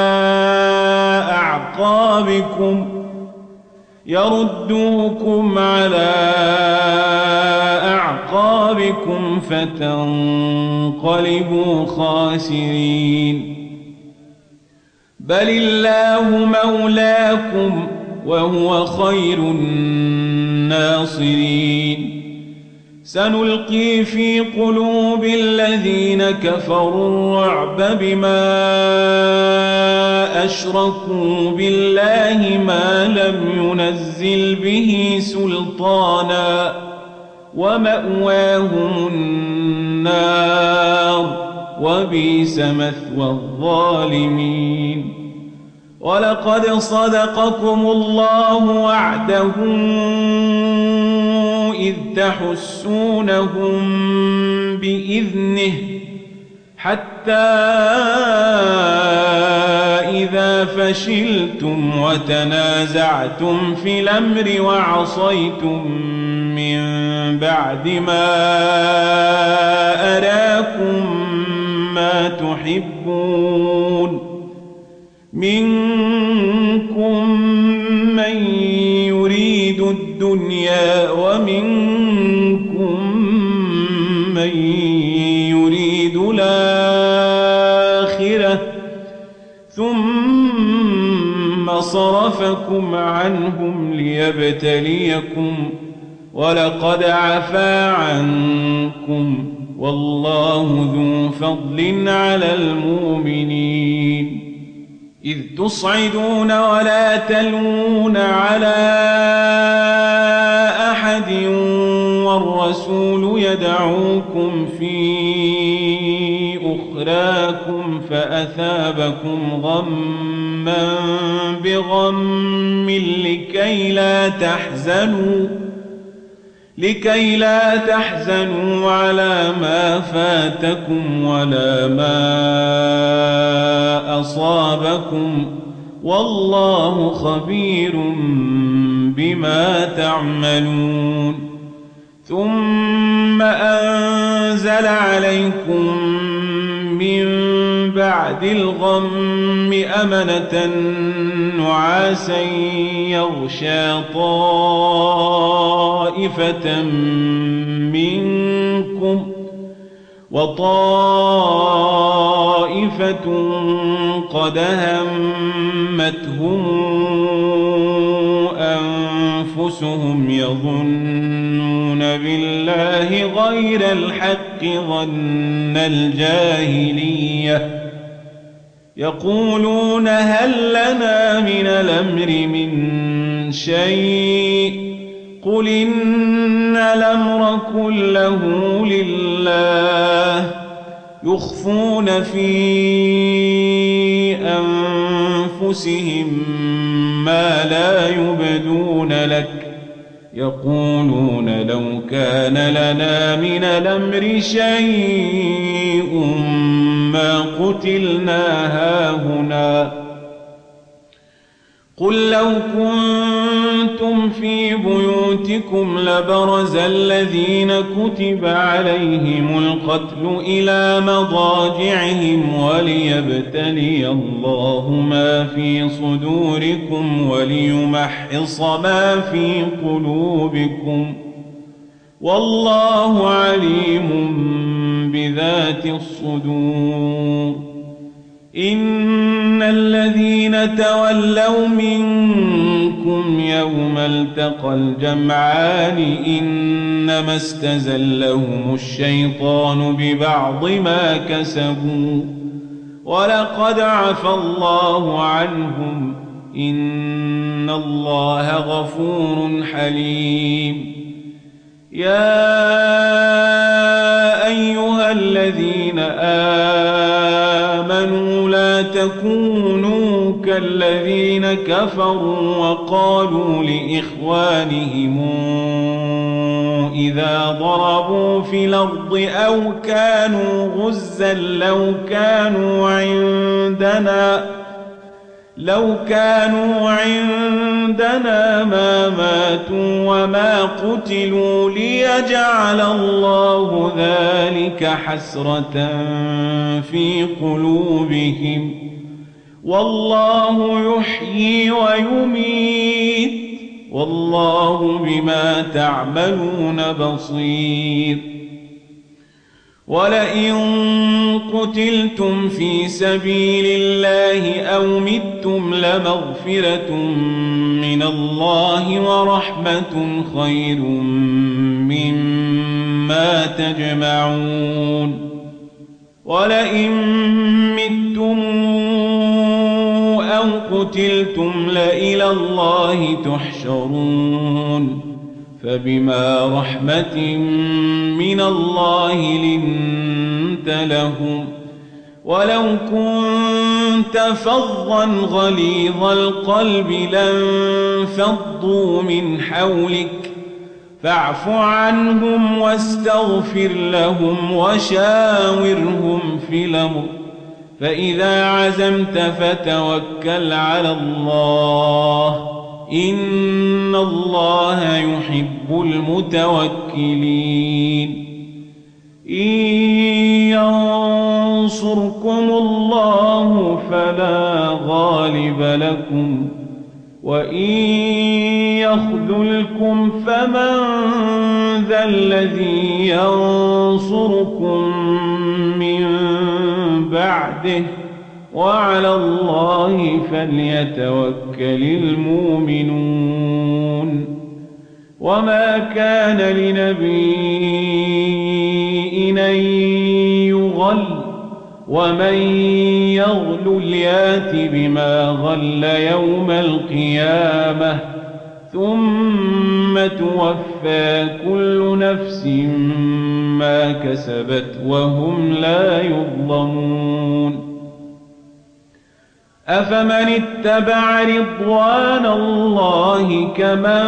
أعقابكم يردوكم على أعقابكم فتنقلبوا خاسرين. بل الله مولاكم وهو خير الناصرين. سنلقي في قلوب الذين كفروا الرعب بما أشركوا بالله ما لم ينزل به سلطانا ومأواهم النار وبئس مثوى الظالمين. ولقد صدقكم الله وعده إذ تحسونهم بإذنه حتى إذا فشلتم وتنازعتم في الأمر وعصيتم من بعد ما أراكم ما تحبون منكم من يريد الدنيا ومنكم يريد الآخرة ثم صرفكم عنهم ليبتليكم ولقد عفا عنكم والله ذو فضل على المؤمنين إذ تصعدون ولا تلوون على أحد والرسول يدعوكم في أخراكم فأثابكم غما بغم لكي لا تحزنوا لكي لا تحزنوا على ما فاتكم ولا ما أصابكم والله خبير بما تعملون ثم أنزل عليكم من بعد الغم أمنة نعاسا يغشى طائفة منكم وطائفة قد همتهم أنفسهم يظنون بالله غير الحق ظن الجاهلية يقولون هل لنا من الأمر من شيء قل إن الأمر كله لله يخفون في أنفسهم ما لا يبدون لك يقولون لو كان لنا من الأمر شيء ما قتلنا هاهنا قل لو كنتم في بيوتكم لبرز الذين كتب عليهم القتل إلى مضاجعهم وليبتلي الله ما في صدوركم وليمحص ما في قلوبكم والله عليم بذات الصدور إن الذين تولوا منكم يوم التقى الجمعان إنما استزلهم الشيطان ببعض ما كسبوا ولقد عفى الله عنهم إن الله غفور حليم يا أيها الذين آمنوا لا تكونوا كالذين كفروا وقالوا لإخوانهم إذا ضربوا في الأرض أو كانوا غزا لو كانوا عندنا لو كانوا عندنا ما ماتوا وما قتلوا ليجعل الله ذلك حسرة في قلوبهم والله يحيي ويميت والله بما تعملون بصير ولئن قتلتم في سبيل الله أو متم لمغفرة من الله ورحمة خير مما تجمعون ولئن متم أو قتلتم لإلى الله تحشرون فبما رحمة من الله لنت لهم ولو كنت فظا غليظ القلب لانفضوا من حولك فاعف عنهم واستغفر لهم وشاورهم في الأمر فإذا عزمت فتوكل على الله إن الله يحب المتوكلين إن ينصركم الله فلا غالب لكم وإن يخذلكم فمن ذا الذي ينصركم ينصركم من بعده وعلى الله فليتوكل المؤمنون وما كان لنبي أن يغل ومن يغل يات بما غل يوم القيامة ثم توفى كل نفس ما كسبت وهم لا يظلمون أفمن اتبع رضوان الله كمن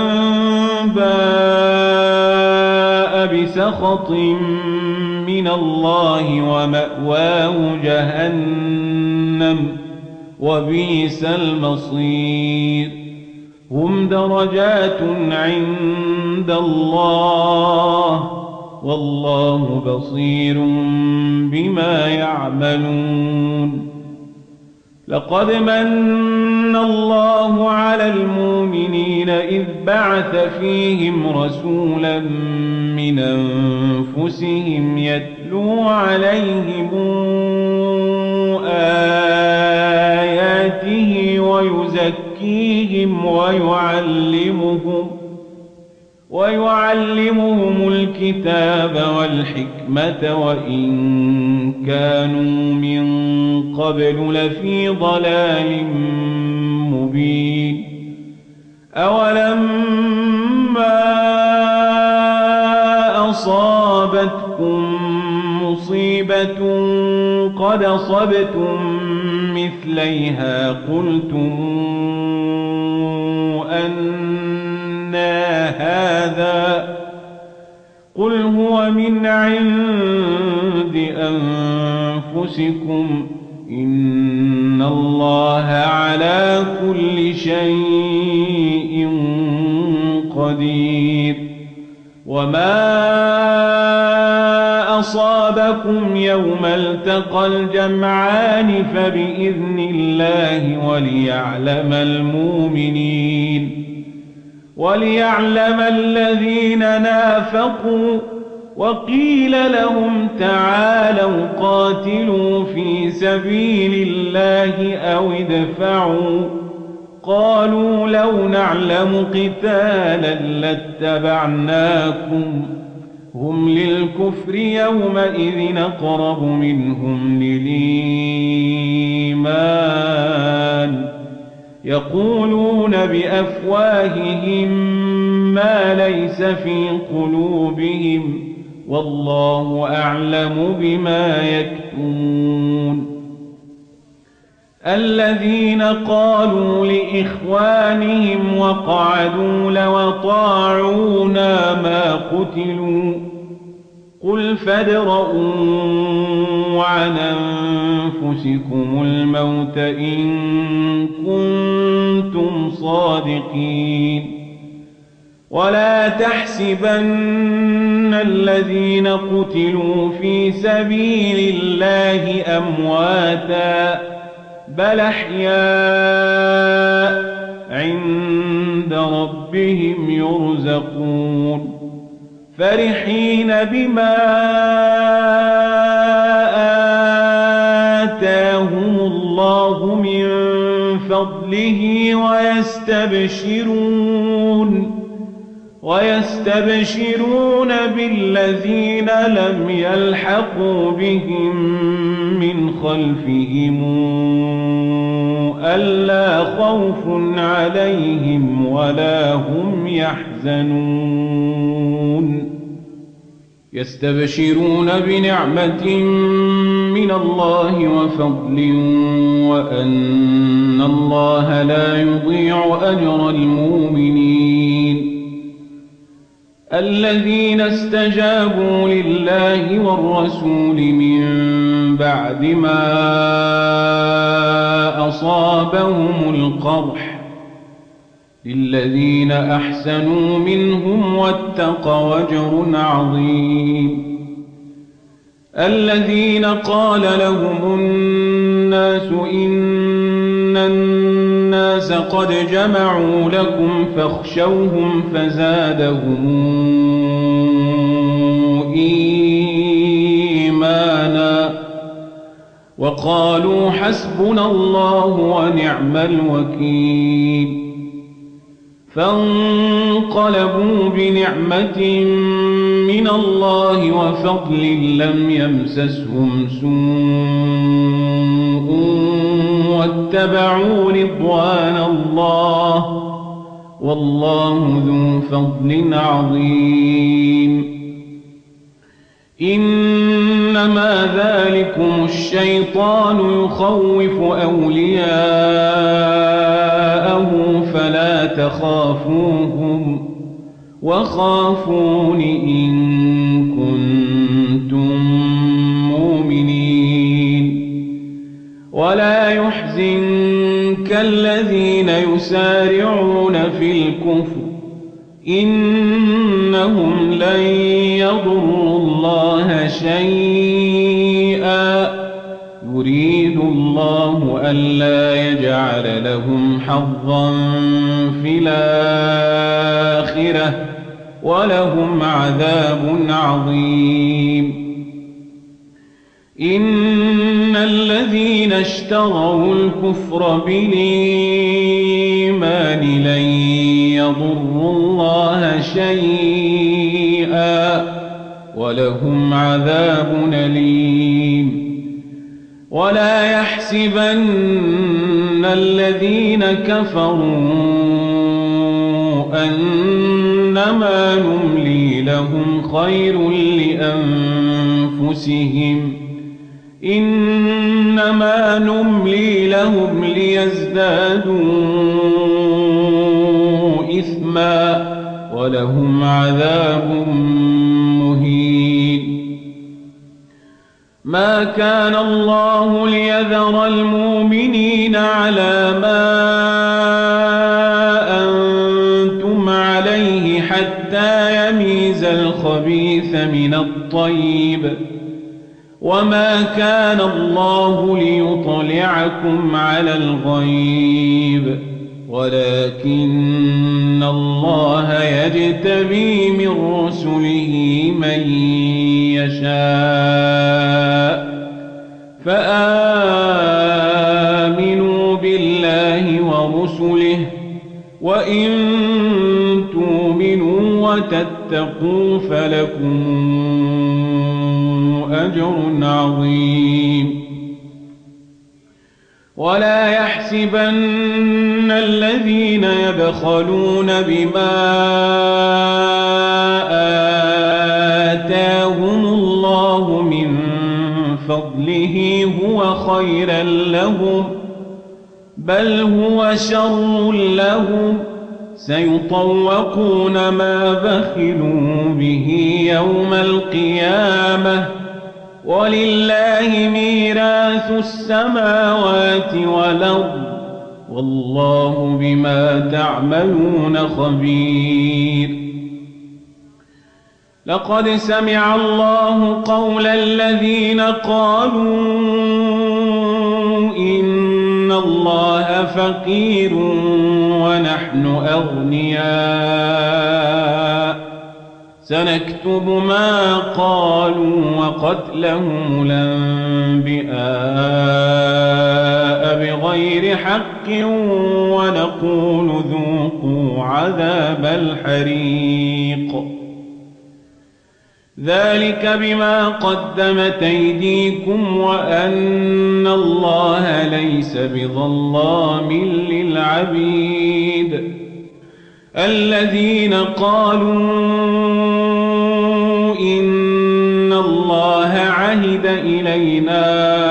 باء بسخط من الله ومأواه جهنم وبئس المصير هم درجات عند الله والله بصير بما يعملون لقد من الله على المؤمنين إذ بعث فيهم رسولا من أنفسهم يتلو عليهم آياته ويزكيهم ويعلمهم ويعلمهم الكتاب والحكمة وإن كانوا من قبل لفي ضلال مبين أولما أصابتكم مصيبة قد أصبتم مثليها قلتم أن هذا قل هو من عند أنفسكم إن الله على كل شيء قدير وما أصابكم يوم التقى الجمعان فبإذن الله وليعلم المؤمنين وليعلم الذين نافقوا وقيل لهم تعالوا قاتلوا في سبيل الله أو ادفعوا قالوا لو نعلم قتالا لاتبعناكم هم للكفر يومئذ أقرب منهم للإيمان يقولون بأفواههم ما ليس في قلوبهم والله أعلم بما يكتمون الذين قالوا لإخوانهم وقعدوا لو أطاعونا ما قتلوا قل فادرءوا عن أنفسكم الموت إن كنتم صادقين ولا تحسبن الذين قتلوا في سبيل الله أمواتا بل أحياء عند ربهم يرزقون فرحين بما آتاهم الله من فضله ويستبشرون ويستبشرون بالذين لم يلحقوا بهم من خلفهم ألا خوف عليهم ولا هم يحزنون يستبشرون بنعمة من الله وفضل وأن الله لا يضيع أجر المؤمنين الذين استجابوا لله والرسول من بعد ما أصابهم القرح للذين أحسنوا منهم واتقوا أجر عظيم الذين قال لهم الناس إن الناس قد جمعوا لكم فاخشوهم فزادهم إيمانا إيمانا وقالوا حسبنا الله ونعم الوكيل فانقلبوا بنعمة من الله وفضل لم يمسسهم سوء واتبعوا رضوان الله والله ذو فضل عظيم إنما ذلكم الشيطان يخوف أولياءه فلا تخافوهم وخافون إن كنتم مؤمنين ولا يحزنك الذين يسارعون في الكفر إنهم لن يضروا الله شيئا يريد الله ألا يجعل لهم حظا في الآخرة ولهم عذاب عظيم إن الذين اشتروا الكفر بالإيمان لن يضروا الله شيئا ولهم عذاب أليم ولا يحسبن الذين كفروا أنما نملي لهم خير لأنفسهم إنما نملي لهم ليزدادوا إثما ولهم عذاب مهين ما كان الله ليذر المؤمنين على ما أنتم عليه حتى يميز الخبيث من الطيب وما كان الله ليطلعكم على الغيب ولكن الله يجتبي من رسله من يشاء فآمنوا بالله ورسله وإن تؤمنوا وتتقوا فلكم أجر عظيم ولا يحسبن الذين يبخلون بما آتاهم الله من فضله هو خيرا لهم بل هو شر لهم سيطوقون ما بخلوا به يوم القيامة ولله ميراث السماوات والأرض والله بما تعملون خبير لقد سمع الله قول الذين قالوا إن الله فقير ونحن أغنياء سنكتب ما قالوا وقتلهم الأنبياء بغير حق ونقول ذوقوا عذاب الحريق ذلك بما قدمت أيديكم وأن الله ليس بظلام للعبيد الذين قالوا إن الله عهد إلينا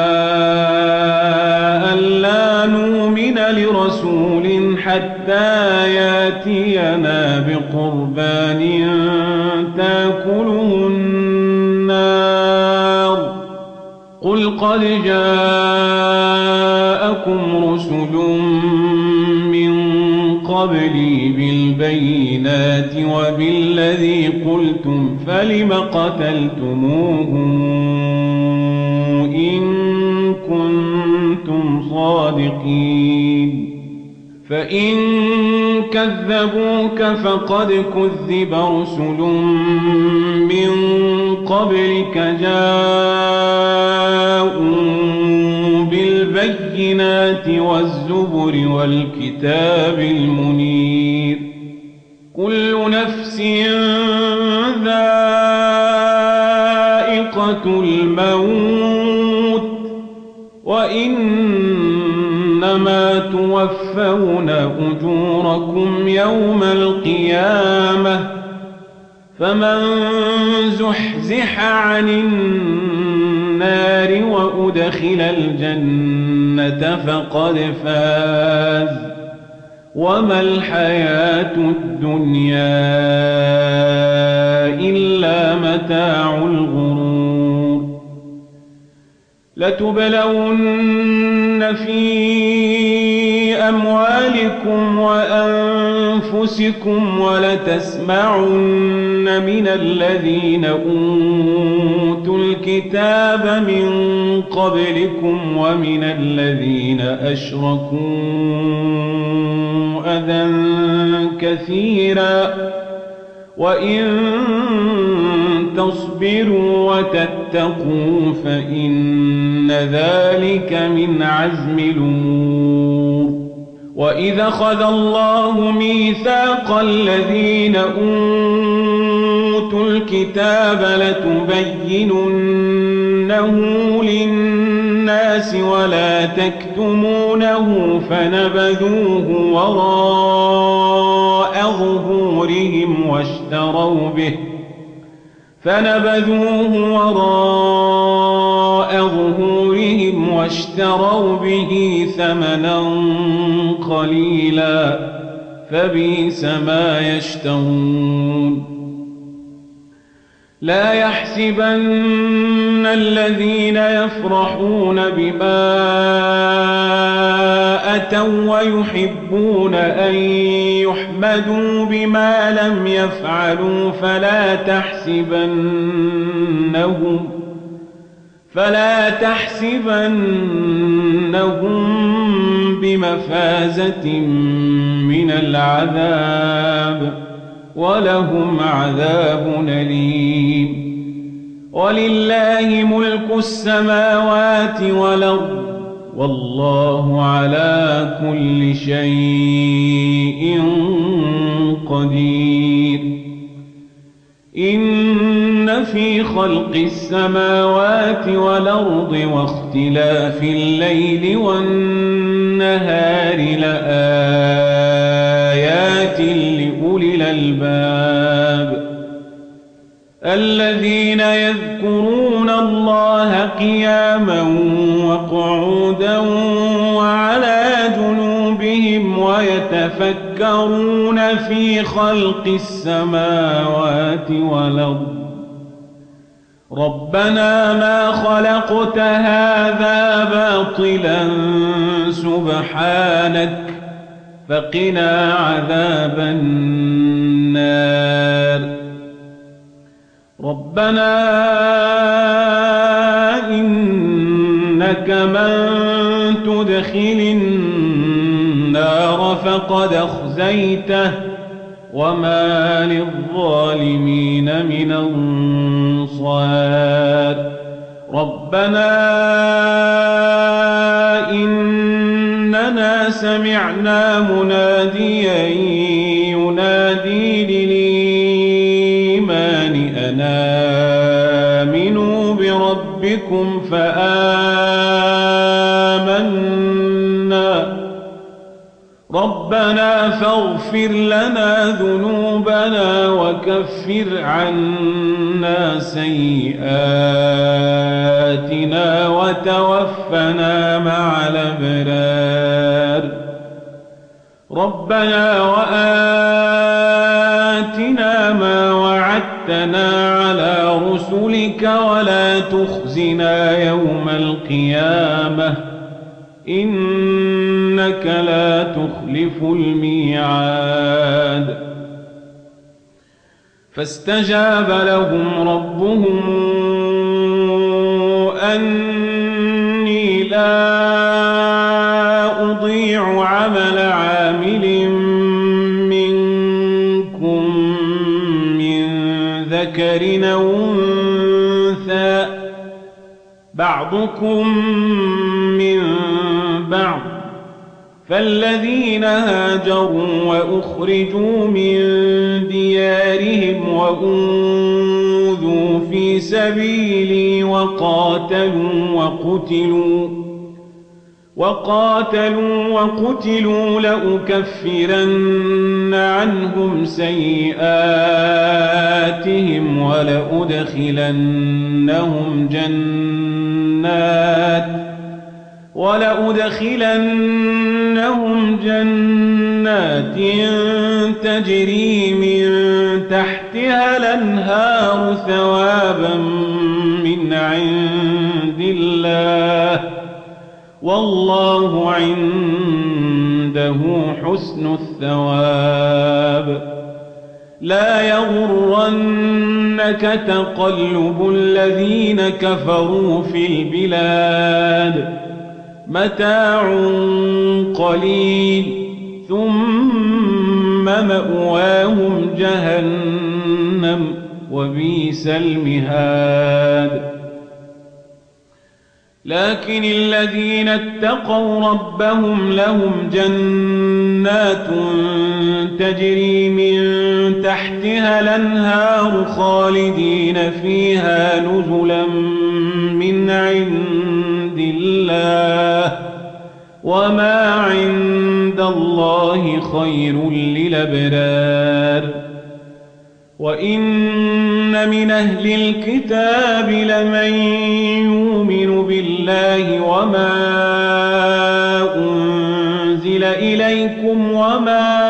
ألا نؤمن لرسول حتى يأتينا بقربان تأكله النار قل قد جاءكم رسل من قبلي بالبينات وبالذي قلتم فلم قتلتموهم إن كنتم صادقين فإن كذبوك فقد كذب رسل من قبلك جاءوا بالبينات والزبر والكتاب المنير كل نفس ذائقة الموت وإنما توفون أجوركم يوم القيامة فمن زحزح عن النار وأدخل الجنة فقد فاز وما الحياة الدنيا إلا متاع الغرور لتبلون في أموالكم وأنفسكم ولتسمعن من الذين أوتوا الكتاب من قبلكم ومن الذين أشركوا أذى كثيرا وإن تصبروا وتتقوا فإن ذلك من عزم الأمور وإذا أخذ الله ميثاق الذين أوتوا الكتاب لتبيننه للناس ولا تكتمونه فنبذوه وراء ظهورهم واشتروا به فنبذوه وراء ظهورهم واشتروا به ثمنا قليلا فبئس ما يشترون لا يحسبن الذين يفرحون بما أتوا ويحبون أن يحمدوا بما لم يفعلوا فلا تحسبنهم فلا تحسبنهم بمفازة من العذاب ولهم عذاب أليم ولله ملك السماوات والأرض والله على كل شيء قدير إن في خلق السماوات والأرض واختلاف الليل والنهار لآيات لأولي الألباب الذين يذكرون الله قياما وقعودا وعلى جنوبهم ويتفكرون في خلق السماوات والأرض ربنا ما خلقت هذا باطلا سبحانك فقنا عذاب النار ربنا إنك من تدخل النار فقد أخزيته وما للظالمين من أنصار ربنا إننا سمعنا مناديا ينادي للإيمان أن آمنوا بربكم فآمنا ربنا فاغفر لنا ذنوبنا وكفر عنا سيئاتنا وتوفنا مع الأبرار ربنا وآتنا ما وعدتنا على رسلك ولا تخزنا يوم القيامة إنك لا تخلف الميعاد فاستجاب لهم ربهم أني لا أضيع عمل عامل بعضكم من بعض فالذين هاجروا وأخرجوا من ديارهم وأوذوا في سبيلي وقاتلوا وقتلوا وقاتلوا وقتلوا لأكفرن عنهم سيئاتهم ولأدخلنهم جنات ولأدخلنهم جنات تجري من تحتها الأنهار ثوابا من عند الله والله عنده حسن الثواب. لا يغرنك تقلب الذين كفروا في البلاد متاع قليل ثم مأواهم جهنم وبئس المهاد. لكن الذين اتقوا ربهم لهم جنات تجري من تحتها الأنهار خالدين فيها نزلا من عند الله وما عند الله خير للأبرار. وإن من أهل الكتاب لمن يؤمن بالله وما أنزل إليكم وما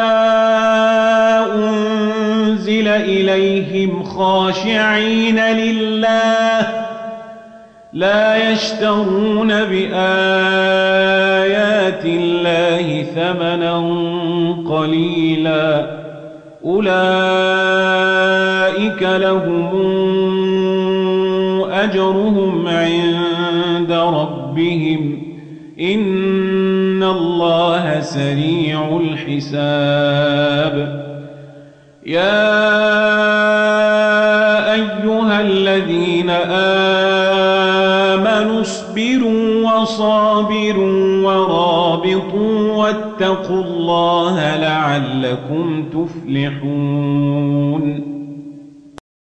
أنزل إليهم خاشعين لله لا يشترون بآيات الله ثمنا قليلا أولئك لهم أجرهم عند ربهم إن الله سريع الحساب. يا أيها الذين آمنوا اصبروا وصابروا ورابطوا واتقوا الله لعلكم تفلحون.